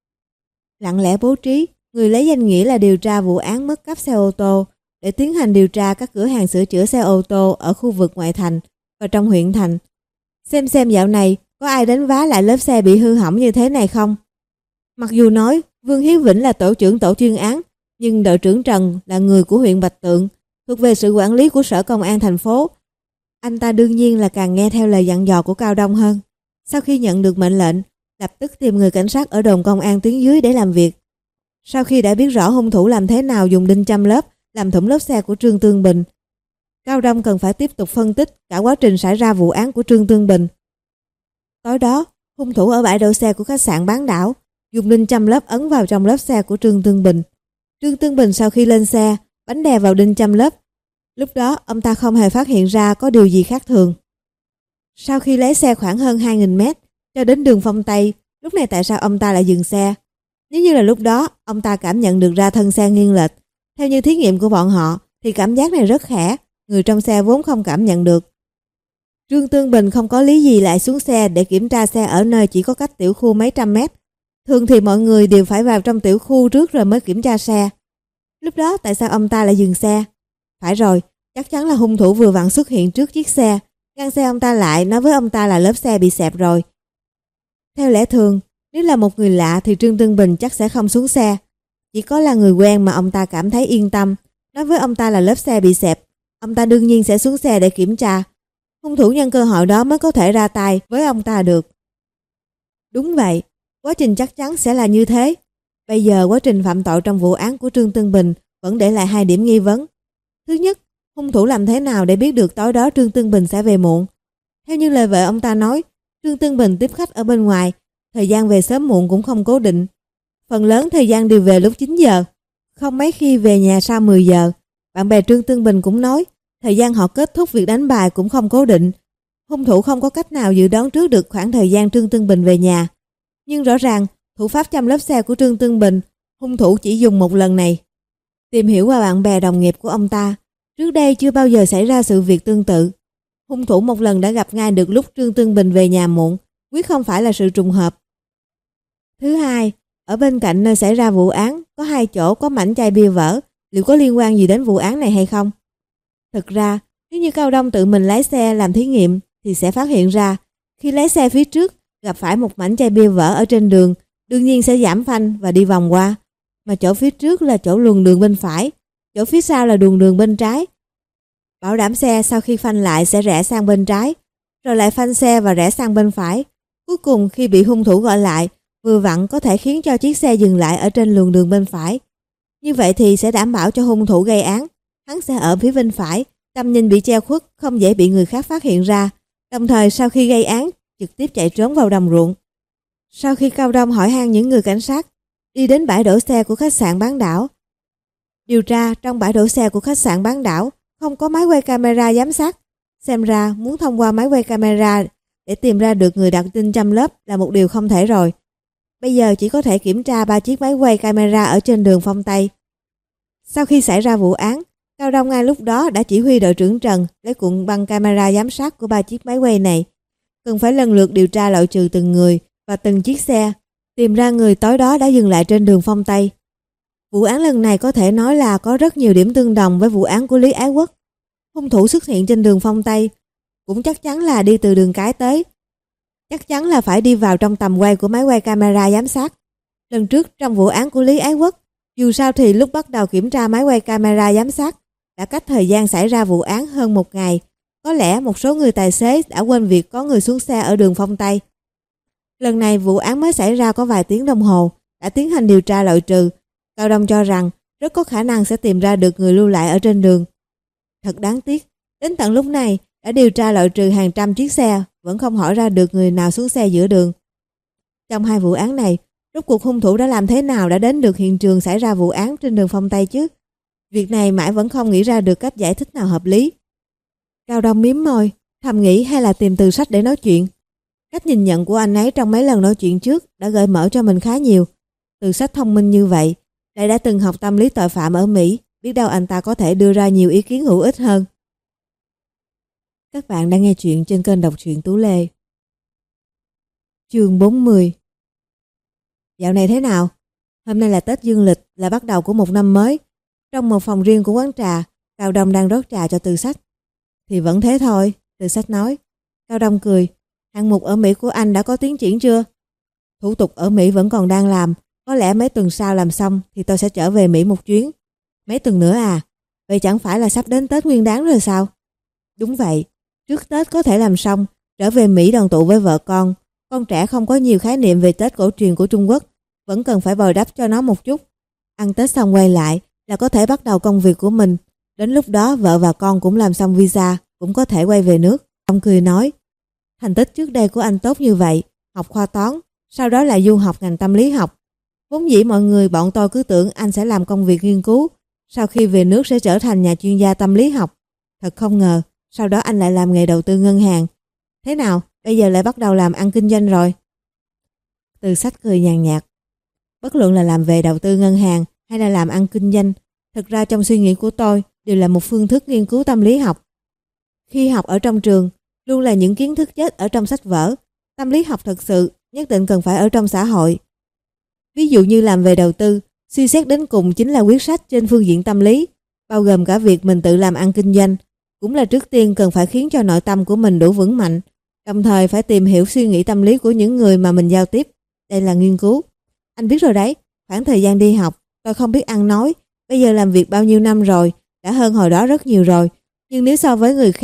Lặng lẽ bố trí, người lấy danh nghĩa là điều tra vụ án mất cắp xe ô tô để tiến hành điều tra các cửa hàng sửa chữa xe ô tô ở khu vực ngoại thành và trong huyện thành. Xem xem dạo này có ai đến vá lại lớp xe bị hư hỏng như thế này không. Mặc dù nói Vương Hiếu Vĩnh là tổ trưởng tổ chuyên án, nhưng đội trưởng Trần là người của huyện Bạch Tượng, thuộc về sự quản lý của Sở Công an thành phố. Anh ta đương nhiên là càng nghe theo lời dặn dò của Cao Đông hơn. Sau khi nhận được mệnh lệnh, lập tức tìm người cảnh sát ở đồn công an tuyến dưới để làm việc. Sau khi đã biết rõ hung thủ làm thế nào dùng đinh châm lớp làm thủng lớp xe của Trương Tương Bình, Cao Đông cần phải tiếp tục phân tích cả quá trình xảy ra vụ án của Trương Tương Bình. Tối đó, hung thủ ở bãi đậu xe của khách sạn Bán Đảo dùng đinh châm lớp ấn vào trong lớp xe của Trương Tương Bình. Trương Tương Bình sau khi lên xe, bánh đè vào đinh châm lớp. Lúc đó ông ta không hề phát hiện ra có điều gì khác thường. Sau khi lấy xe khoảng hơn hai nghìn mét cho đến đường Phong Tây, lúc này tại sao ông ta lại dừng xe? Nếu như là lúc đó ông ta cảm nhận được ra thân xe nghiêng lệch, theo như thí nghiệm của bọn họ thì cảm giác này rất khẽ, người trong xe vốn không cảm nhận được. Trương Tương Bình không có lý gì lại xuống xe để kiểm tra xe ở nơi chỉ có cách tiểu khu mấy trăm mét. Thường thì mọi người đều phải vào trong tiểu khu trước rồi mới kiểm tra xe. Lúc đó tại sao ông ta lại dừng xe? Phải rồi, chắc chắn là hung thủ vừa vặn xuất hiện trước chiếc xe, ngăn xe ông ta lại, nói với ông ta là lớp xe bị xẹp rồi. Theo lẽ thường, nếu là một người lạ thì Trương Tương Bình chắc sẽ không xuống xe. Chỉ có là người quen mà ông ta cảm thấy yên tâm, nói với ông ta là lớp xe bị xẹp, ông ta đương nhiên sẽ xuống xe để kiểm tra, hung thủ nhân cơ hội đó mới có thể ra tay với ông ta được. Đúng vậy, quá trình chắc chắn sẽ là như thế. Bây giờ quá trình phạm tội trong vụ án của Trương Tương Bình vẫn để lại hai điểm nghi vấn. Thứ nhất, hung thủ làm thế nào để biết được tối đó Trương Tương Bình sẽ về muộn? Theo như lời vợ ông ta nói, Trương Tương Bình tiếp khách ở bên ngoài, thời gian về sớm muộn cũng không cố định. Phần lớn thời gian đều về lúc chín giờ, không mấy khi về nhà sau mười giờ. Bạn bè Trương Tương Bình cũng nói, thời gian họ kết thúc việc đánh bài cũng không cố định. Hung thủ không có cách nào dự đoán trước được khoảng thời gian Trương Tương Bình về nhà. Nhưng rõ ràng, thủ pháp chăm lớp xe của Trương Tương Bình, hung thủ chỉ dùng một lần này. Tìm hiểu qua bạn bè đồng nghiệp của ông ta, trước đây chưa bao giờ xảy ra sự việc tương tự. Hung thủ một lần đã gặp ngay được lúc Trương Tương Bình về nhà muộn, quyết không phải là sự trùng hợp. Thứ hai, ở bên cạnh nơi xảy ra vụ án có hai chỗ có mảnh chai bia vỡ, liệu có liên quan gì đến vụ án này hay không? Thực ra, nếu như Cao Đông tự mình lái xe làm thí nghiệm thì sẽ phát hiện ra, khi lái xe phía trước gặp phải một mảnh chai bia vỡ ở trên đường, đương nhiên sẽ giảm phanh và đi vòng qua, mà chỗ phía trước là chỗ luồng đường bên phải, chỗ phía sau là luồng đường bên trái. Bảo đảm xe sau khi phanh lại sẽ rẽ sang bên trái, rồi lại phanh xe và rẽ sang bên phải. Cuối cùng khi bị hung thủ gọi lại, vừa vặn có thể khiến cho chiếc xe dừng lại ở trên luồng đường bên phải. Như vậy thì sẽ đảm bảo cho hung thủ gây án, hắn sẽ ở phía bên phải, tầm nhìn bị che khuất, không dễ bị người khác phát hiện ra. Đồng thời sau khi gây án, trực tiếp chạy trốn vào đồng ruộng. Sau khi Cao Đông hỏi han những người cảnh sát, đi đến bãi đổ xe của khách sạn Bán Đảo. Điều tra trong bãi đổ xe của khách sạn Bán Đảo không có máy quay camera giám sát. Xem ra muốn thông qua máy quay camera để tìm ra được người đặt tin chăm lớp là một điều không thể rồi. Bây giờ chỉ có thể kiểm tra ba chiếc máy quay camera ở trên đường Phong Tây. Sau khi xảy ra vụ án, Cao Đông ngay lúc đó đã chỉ huy đội trưởng Trần lấy cuộn băng camera giám sát của ba chiếc máy quay này. Cần phải lần lượt điều tra loại trừ từng người và từng chiếc xe, tìm ra người tối đó đã dừng lại trên đường Phong Tây. Vụ án lần này có thể nói là có rất nhiều điểm tương đồng với vụ án của Lý Ái Quốc. Hung thủ xuất hiện trên đường Phong Tây, cũng chắc chắn là đi từ đường cái tới. Chắc chắn là phải đi vào trong tầm quay của máy quay camera giám sát. Lần trước trong vụ án của Lý Ái Quốc, dù sao thì lúc bắt đầu kiểm tra máy quay camera giám sát đã cách thời gian xảy ra vụ án hơn một ngày. Có lẽ một số người tài xế đã quên việc có người xuống xe ở đường Phong Tây. Lần này vụ án mới xảy ra có vài tiếng đồng hồ, đã tiến hành điều tra loại trừ. Cao Đông cho rằng rất có khả năng sẽ tìm ra được người lưu lại ở trên đường. Thật đáng tiếc, đến tận lúc này đã điều tra loại trừ hàng trăm chiếc xe, vẫn không hỏi ra được người nào xuống xe giữa đường. Trong hai vụ án này, rốt cuộc hung thủ đã làm thế nào đã đến được hiện trường xảy ra vụ án trên đường Phong Tây chứ? Việc này mãi vẫn không nghĩ ra được cách giải thích nào hợp lý. Cao Đông mím môi, thầm nghĩ hay là tìm Từ Sách để nói chuyện. Cách nhìn nhận của anh ấy trong mấy lần nói chuyện trước đã gợi mở cho mình khá nhiều. Từ Sách thông minh như vậy, lại đã từng học tâm lý tội phạm ở Mỹ, biết đâu anh ta có thể đưa ra nhiều ý kiến hữu ích hơn. Các bạn đang nghe chuyện trên kênh đọc truyện Tú Lê. Chương bốn mươi. Dạo này thế nào? Hôm nay là Tết Dương lịch, là bắt đầu của một năm mới. Trong một phòng riêng của quán trà, Cao Đông đang rót trà cho Từ Sách. Thì vẫn thế thôi, Từ Sách nói. Cao Đông cười. Hạng mục ở Mỹ của anh đã có tiến triển chưa? Thủ tục ở Mỹ vẫn còn đang làm. Có lẽ mấy tuần sau làm xong thì tôi sẽ trở về Mỹ một chuyến. Mấy tuần nữa à? Vậy chẳng phải là sắp đến Tết Nguyên Đán rồi sao? Đúng vậy. Trước Tết có thể làm xong, trở về Mỹ đoàn tụ với vợ con. Con trẻ không có nhiều khái niệm về Tết cổ truyền của Trung Quốc, vẫn cần phải bồi đắp cho nó một chút. Ăn Tết xong quay lại là có thể bắt đầu công việc của mình. Đến lúc đó vợ và con cũng làm xong visa, cũng có thể quay về nước. Ông cười nói, thành tích trước đây của anh tốt như vậy, học khoa toán, sau đó lại du học ngành tâm lý học. Vốn dĩ mọi người bọn tôi cứ tưởng anh sẽ làm công việc nghiên cứu, sau khi về nước sẽ trở thành nhà chuyên gia tâm lý học. Thật không ngờ, sau đó anh lại làm nghề đầu tư ngân hàng. Thế nào, bây giờ lại bắt đầu làm ăn kinh doanh rồi? Từ Sách cười nhàn nhạt. Bất luận là làm về đầu tư ngân hàng hay là làm ăn kinh doanh, thực ra trong suy nghĩ của tôi đều là một phương thức nghiên cứu tâm lý học. Khi học ở trong trường, luôn là những kiến thức chết ở trong sách vở. Tâm lý học thật sự nhất định cần phải ở trong xã hội. Ví dụ như làm về đầu tư, suy xét đến cùng chính là quyết sách trên phương diện tâm lý, bao gồm cả việc mình tự làm ăn kinh doanh. Cũng là trước tiên cần phải khiến cho nội tâm của mình đủ vững mạnh, đồng thời phải tìm hiểu suy nghĩ tâm lý của những người mà mình giao tiếp. Đây là nghiên cứu. Anh biết rồi đấy, khoảng thời gian đi học, tôi không biết ăn nói, bây giờ làm việc bao nhiêu năm rồi, đã hơn hồi đó rất nhiều rồi. Nhưng nếu so với người khác,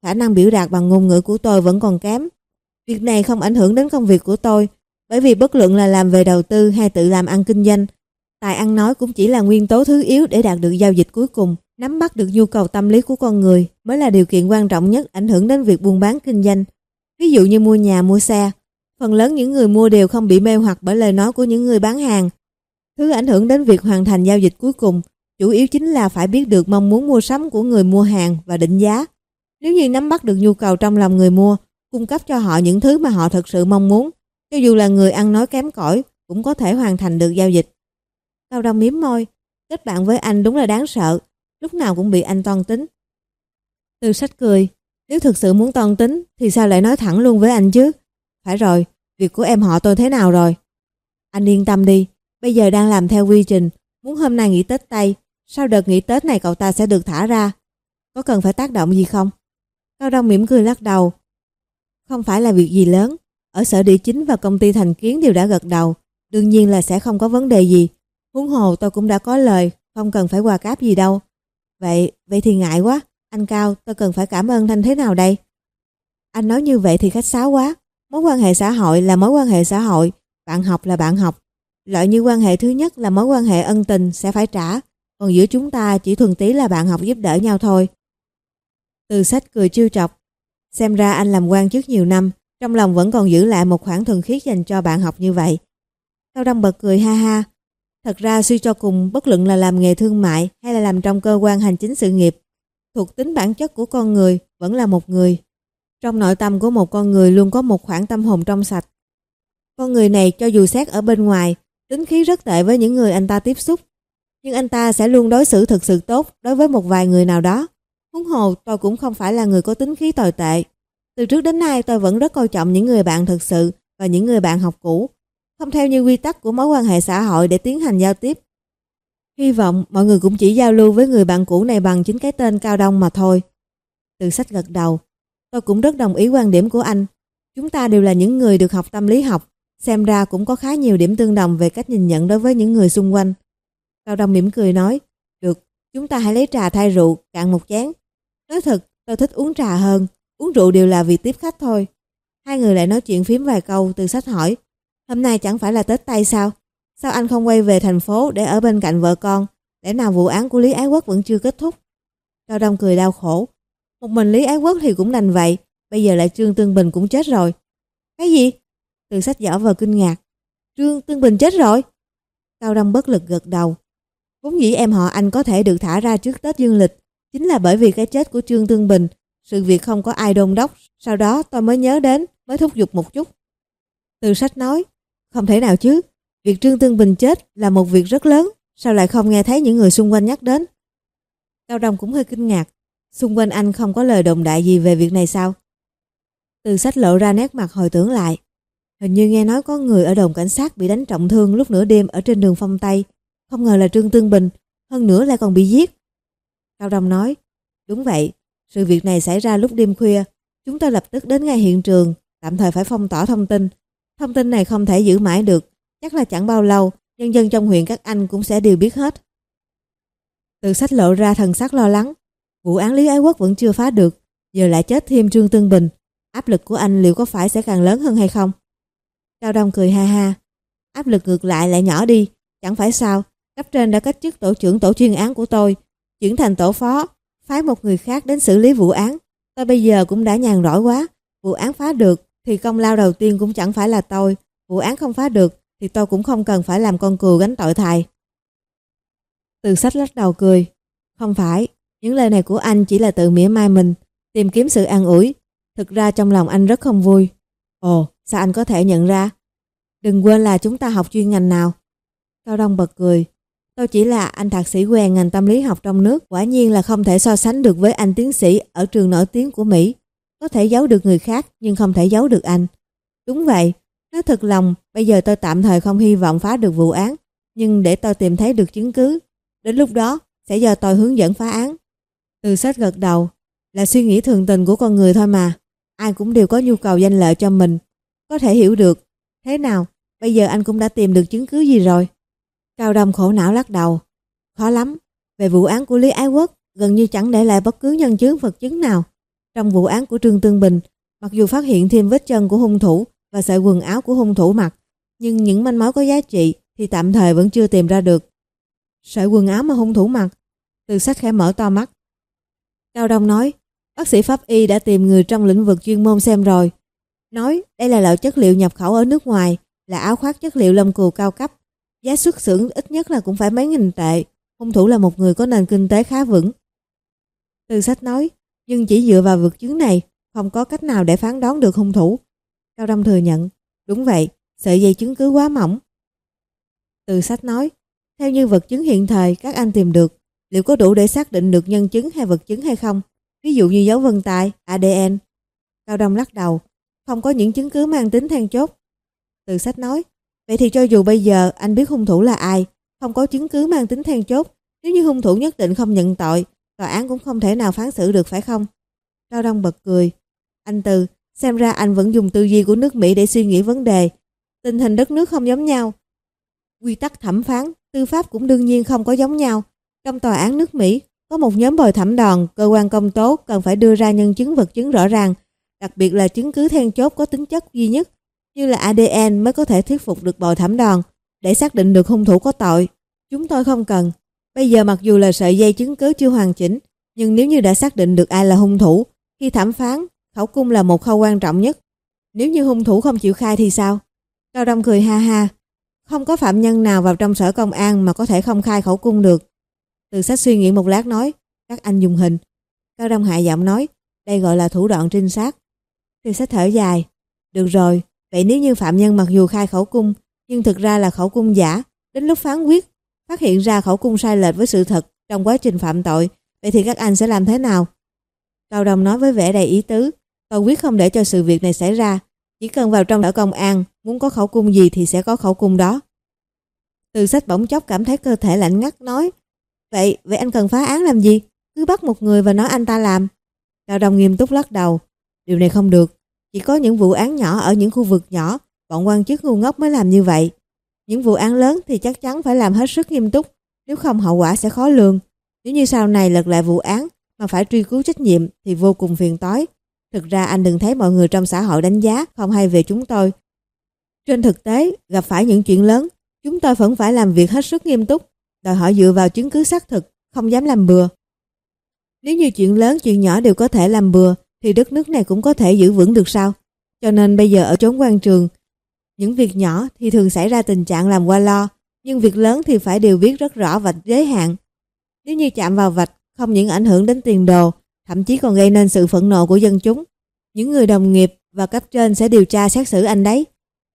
khả năng biểu đạt bằng ngôn ngữ của tôi vẫn còn kém. Việc này không ảnh hưởng đến công việc của tôi, bởi vì bất luận là làm về đầu tư hay tự làm ăn kinh doanh, tài ăn nói cũng chỉ là nguyên tố thứ yếu để đạt được giao dịch cuối cùng. Nắm bắt được nhu cầu tâm lý của con người mới là điều kiện quan trọng nhất ảnh hưởng đến việc buôn bán kinh doanh. Ví dụ như mua nhà, mua xe, phần lớn những người mua đều không bị mê hoặc bởi lời nói của những người bán hàng. Thứ ảnh hưởng đến việc hoàn thành giao dịch cuối cùng chủ yếu chính là phải biết được mong muốn mua sắm của người mua hàng và định giá. Nếu như nắm bắt được nhu cầu trong lòng người mua, cung cấp cho họ những thứ mà họ thực sự mong muốn, cho dù là người ăn nói kém cỏi cũng có thể hoàn thành được giao dịch. Cao Đông mím môi, kết bạn với anh đúng là đáng sợ, lúc nào cũng bị anh toan tính. Từ Sách cười, nếu thực sự muốn toan tính thì sao lại nói thẳng luôn với anh chứ? Phải rồi, việc của em họ tôi thế nào rồi? Anh yên tâm đi, bây giờ đang làm theo quy trình, muốn hôm nay nghỉ Tết Tây, sau đợt nghỉ Tết này cậu ta sẽ được thả ra. Có cần phải tác động gì không? Cao Đông mỉm cười lắc đầu. Không phải là việc gì lớn, ở Sở Địa Chính và công ty Thành Kiến đều đã gật đầu, đương nhiên là sẽ không có vấn đề gì. Huống hồ tôi cũng đã có lời, không cần phải quà cáp gì đâu. Vậy, vậy thì ngại quá, anh Cao, tôi cần phải cảm ơn Thanh thế nào đây? Anh nói như vậy thì khách sáo quá, mối quan hệ xã hội là mối quan hệ xã hội, bạn học là bạn học. Loại như quan hệ thứ nhất là mối quan hệ ân tình sẽ phải trả, còn giữa chúng ta chỉ thuần túy là bạn học giúp đỡ nhau thôi. Từ Sách cười trêu chọc, xem ra anh làm quan chức nhiều năm, trong lòng vẫn còn giữ lại một khoản thuần khiết dành cho bạn học như vậy. Cao Đông bật cười ha ha. Thật ra suy cho cùng, bất luận là làm nghề thương mại hay là làm trong cơ quan hành chính sự nghiệp, thuộc tính bản chất của con người vẫn là một người. Trong nội tâm của một con người luôn có một khoảng tâm hồn trong sạch. Con người này cho dù xét ở bên ngoài, tính khí rất tệ với những người anh ta tiếp xúc, nhưng anh ta sẽ luôn đối xử thực sự tốt đối với một vài người nào đó. Huống hồ tôi cũng không phải là người có tính khí tồi tệ. Từ trước đến nay tôi vẫn rất coi trọng những người bạn thực sự và những người bạn học cũ, không theo như quy tắc của mối quan hệ xã hội để tiến hành giao tiếp. Hy vọng mọi người cũng chỉ giao lưu với người bạn cũ này bằng chính cái tên Cao Đông mà thôi. Từ Sách gật đầu. Tôi cũng rất đồng ý quan điểm của anh. Chúng ta đều là những người được học tâm lý học, xem ra cũng có khá nhiều điểm tương đồng về cách nhìn nhận đối với những người xung quanh. Cao Đông mỉm cười nói, được, chúng ta hãy lấy trà thay rượu, cạn một chén. Nói thật, tôi thích uống trà hơn, uống rượu đều là vì tiếp khách thôi. Hai người lại nói chuyện phím vài câu. Từ Sách hỏi, hôm nay chẳng phải là Tết Tây sao? Sao anh không quay về thành phố để ở bên cạnh vợ con? Lẽ nào vụ án của Lý Ái Quốc vẫn chưa kết thúc? Cao Đông cười đau khổ. Một mình Lý Ái Quốc thì cũng đành vậy, bây giờ lại Trương Tương Bình cũng chết rồi. Cái gì? Từ Sách giở vờ kinh ngạc. Trương Tương Bình chết rồi? Cao Đông bất lực gật đầu. Vốn dĩ em họ anh có thể được thả ra trước Tết dương lịch, chính là bởi vì cái chết của Trương Tương Bình, sự việc không có ai đôn đốc, sau đó tôi mới nhớ đến, mới thúc giục một chút. Từ Sách nói, không thể nào chứ, việc Trương Tương Bình chết là một việc rất lớn, sao lại không nghe thấy những người xung quanh nhắc đến? Cao Đông cũng hơi kinh ngạc, xung quanh anh không có lời đồn đại gì về việc này sao? Từ Sách lộ ra nét mặt hồi tưởng lại, hình như nghe nói có người ở đồn cảnh sát bị đánh trọng thương lúc nửa đêm ở trên đường Phong Tây, không ngờ là Trương Tương Bình, hơn nữa lại còn bị giết. Cao Đông nói, đúng vậy, sự việc này xảy ra lúc đêm khuya, chúng tôi lập tức đến ngay hiện trường, tạm thời phải phong tỏa thông tin. Thông tin này không thể giữ mãi được, chắc là chẳng bao lâu, nhân dân trong huyện các anh cũng sẽ đều biết hết. Từ Sách lộ ra thần sắc lo lắng, vụ án Lý Ái Quốc vẫn chưa phá được, giờ lại chết thêm Trương Tương Bình, áp lực của anh liệu có phải sẽ càng lớn hơn hay không? Cao Đông cười ha ha, áp lực ngược lại lại nhỏ đi, chẳng phải sao, cấp trên đã cách chức tổ trưởng tổ chuyên án của tôi, chuyển thành tổ phó, phái một người khác đến xử lý vụ án. Tôi bây giờ cũng đã nhàn rỗi quá, vụ án phá được thì công lao đầu tiên cũng chẳng phải là tôi, vụ án không phá được thì tôi cũng không cần phải làm con cừu gánh tội thầy. Từ Sách lắc đầu cười, không phải, những lời này của anh chỉ là tự mỉa mai mình, tìm kiếm sự an ủi, thực ra trong lòng anh rất không vui. Ồ, sao anh có thể nhận ra? Đừng quên là chúng ta học chuyên ngành nào. Cao Đông bật cười, tôi chỉ là anh thạc sĩ què ngành tâm lý học trong nước, quả nhiên là không thể so sánh được với anh tiến sĩ ở trường nổi tiếng của Mỹ. Có thể giấu được người khác nhưng không thể giấu được anh. Đúng vậy, nói thật lòng, bây giờ tôi tạm thời không hy vọng phá được vụ án, nhưng để tôi tìm thấy được chứng cứ, đến lúc đó sẽ do tôi hướng dẫn phá án. Từ Sách gật đầu, là suy nghĩ thường tình của con người thôi mà, ai cũng đều có nhu cầu danh lợi cho mình, có thể hiểu được. Thế nào, bây giờ anh cũng đã tìm được chứng cứ gì rồi? Cao Đông khổ não lắc đầu, khó lắm, về vụ án của Lý Ái Quốc gần như chẳng để lại bất cứ nhân chứng vật chứng nào. Trong vụ án của Trương Tương Bình, mặc dù phát hiện thêm vết chân của hung thủ và sợi quần áo của hung thủ mặc, nhưng những manh mối có giá trị thì tạm thời vẫn chưa tìm ra được. Sợi quần áo mà hung thủ mặc? Từ Sách khẽ mở to mắt. Cao Đông nói, bác sĩ pháp y đã tìm người trong lĩnh vực chuyên môn xem rồi. Nói đây là loại chất liệu nhập khẩu ở nước ngoài, là áo khoác chất liệu lông cừu cao cấp. Giá xuất xưởng ít nhất là cũng phải mấy nghìn tệ. Hung thủ là một người có nền kinh tế khá vững. Từ Sách nói, nhưng chỉ dựa vào vật chứng này, không có cách nào để phán đoán được hung thủ. Cao Đông thừa nhận, đúng vậy, sợi dây chứng cứ quá mỏng. Từ Sách nói, theo như vật chứng hiện thời các anh tìm được, liệu có đủ để xác định được nhân chứng hay vật chứng hay không? Ví dụ như dấu vân tay, a đê en. Cao Đông lắc đầu, không có những chứng cứ mang tính then chốt. Từ Sách nói, vậy thì cho dù bây giờ anh biết hung thủ là ai, không có chứng cứ mang tính then chốt, nếu như hung thủ nhất định không nhận tội, tòa án cũng không thể nào phán xử được phải không? Cao Đông bật cười. Anh Từ, xem ra anh vẫn dùng tư duy của nước Mỹ để suy nghĩ vấn đề. Tình hình đất nước không giống nhau. Quy tắc thẩm phán, tư pháp cũng đương nhiên không có giống nhau. Trong tòa án nước Mỹ, có một nhóm bồi thẩm đoàn, cơ quan công tố cần phải đưa ra nhân chứng vật chứng rõ ràng, đặc biệt là chứng cứ then chốt có tính chất duy nhất, như là a đê en mới có thể thuyết phục được bồi thẩm đoàn để xác định được hung thủ có tội. Chúng tôi không cần. Bây giờ mặc dù là sợi dây chứng cứ chưa hoàn chỉnh, nhưng nếu như đã xác định được ai là hung thủ, khi thẩm phán, khẩu cung là một khâu quan trọng nhất. Nếu như hung thủ không chịu khai thì sao? Cao Đông cười ha ha. Không có phạm nhân nào vào trong sở công an mà có thể không khai khẩu cung được. Từ Sách suy nghĩ một lát nói, các anh dùng hình. Cao Đông hạ giọng nói, đây gọi là thủ đoạn trinh sát. Từ Sách thở dài. Được rồi, vậy nếu như phạm nhân mặc dù khai khẩu cung, nhưng thực ra là khẩu cung giả, đến lúc phán quyết, phát hiện ra khẩu cung sai lệch với sự thật trong quá trình phạm tội, vậy thì các anh sẽ làm thế nào? Cao Đông nói với vẻ đầy ý tứ, tôi quyết không để cho sự việc này xảy ra. Chỉ cần vào trong sở công an, muốn có khẩu cung gì thì sẽ có khẩu cung đó. Từ Sách bỗng chốc cảm thấy cơ thể lạnh ngắt nói, Vậy, vậy anh cần phá án làm gì? Cứ bắt một người và nói anh ta làm. Cao Đông nghiêm túc lắc đầu. Điều này không được. Chỉ có những vụ án nhỏ ở những khu vực nhỏ, bọn quan chức ngu ngốc mới làm như vậy. Những vụ án lớn thì chắc chắn phải làm hết sức nghiêm túc, nếu không hậu quả sẽ khó lường. Nếu như sau này lật lại vụ án mà phải truy cứu trách nhiệm thì vô cùng phiền toái. Thực ra anh đừng thấy mọi người trong xã hội đánh giá không hay về chúng tôi. Trên thực tế, gặp phải những chuyện lớn, chúng tôi vẫn phải làm việc hết sức nghiêm túc, đòi hỏi dựa vào chứng cứ xác thực, không dám làm bừa. Nếu như chuyện lớn, chuyện nhỏ đều có thể làm bừa, thì đất nước này cũng có thể giữ vững được sao? Cho nên bây giờ ở chốn quan trường, những việc nhỏ thì thường xảy ra tình trạng làm qua lo, nhưng việc lớn thì phải đều biết rất rõ vạch giới hạn. Nếu như chạm vào vạch, không những ảnh hưởng đến tiền đồ, thậm chí còn gây nên sự phẫn nộ của dân chúng. Những người đồng nghiệp và cấp trên sẽ điều tra xét xử anh đấy.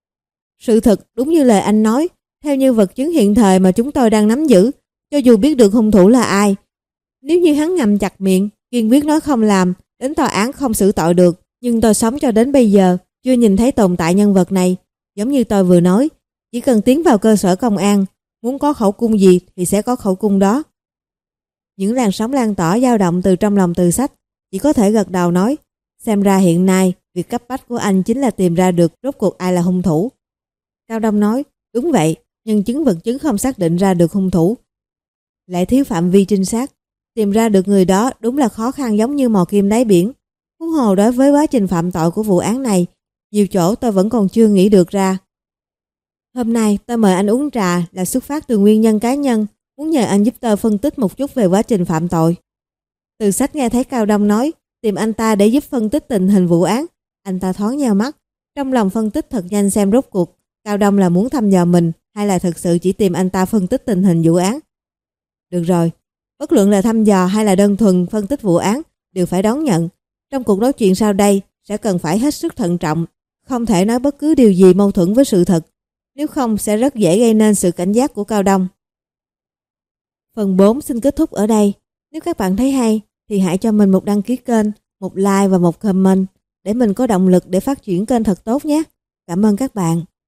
Sự thật đúng như lời anh nói, theo như vật chứng hiện thời mà chúng tôi đang nắm giữ, cho dù biết được hung thủ là ai, nếu như hắn ngậm chặt miệng, kiên quyết nói không làm, đến tòa án không xử tội được. Nhưng tôi sống cho đến bây giờ, chưa nhìn thấy tồn tại nhân vật này. Giống như tôi vừa nói, chỉ cần tiến vào cơ sở công an, muốn có khẩu cung gì thì sẽ có khẩu cung đó. Những làn sóng lan tỏa dao động từ trong lòng Từ Sách, chỉ có thể gật đầu nói, xem ra hiện nay, việc cấp bách của anh chính là tìm ra được rốt cuộc ai là hung thủ. Cao Đông nói, đúng vậy, nhân chứng vật chứng không xác định ra được hung thủ. Lại thiếu phạm vi trinh sát, tìm ra được người đó đúng là khó khăn giống như mò kim đáy biển. Huống hồ đối với quá trình phạm tội của vụ án này, nhiều chỗ tôi vẫn còn chưa nghĩ được ra. Hôm nay tôi mời anh uống trà là xuất phát từ nguyên nhân cá nhân, muốn nhờ anh giúp tôi phân tích một chút về quá trình phạm tội. Từ Sách nghe thấy Cao Đông nói, tìm anh ta để giúp phân tích tình hình vụ án. Anh ta thoáng nheo mắt, trong lòng phân tích thật nhanh xem rốt cuộc Cao Đông là muốn thăm dò mình hay là thực sự chỉ tìm anh ta phân tích tình hình vụ án. Được rồi, bất luận là thăm dò hay là đơn thuần phân tích vụ án đều phải đón nhận. Trong cuộc nói chuyện sau đây sẽ cần phải hết sức thận trọng, không thể nói bất cứ điều gì mâu thuẫn với sự thật, nếu không sẽ rất dễ gây nên sự cảnh giác của Cao Đông. Phần bốn xin kết thúc ở đây. Nếu các bạn thấy hay thì hãy cho mình một đăng ký kênh, một like và một comment để mình có động lực để phát triển kênh thật tốt nhé. Cảm ơn các bạn.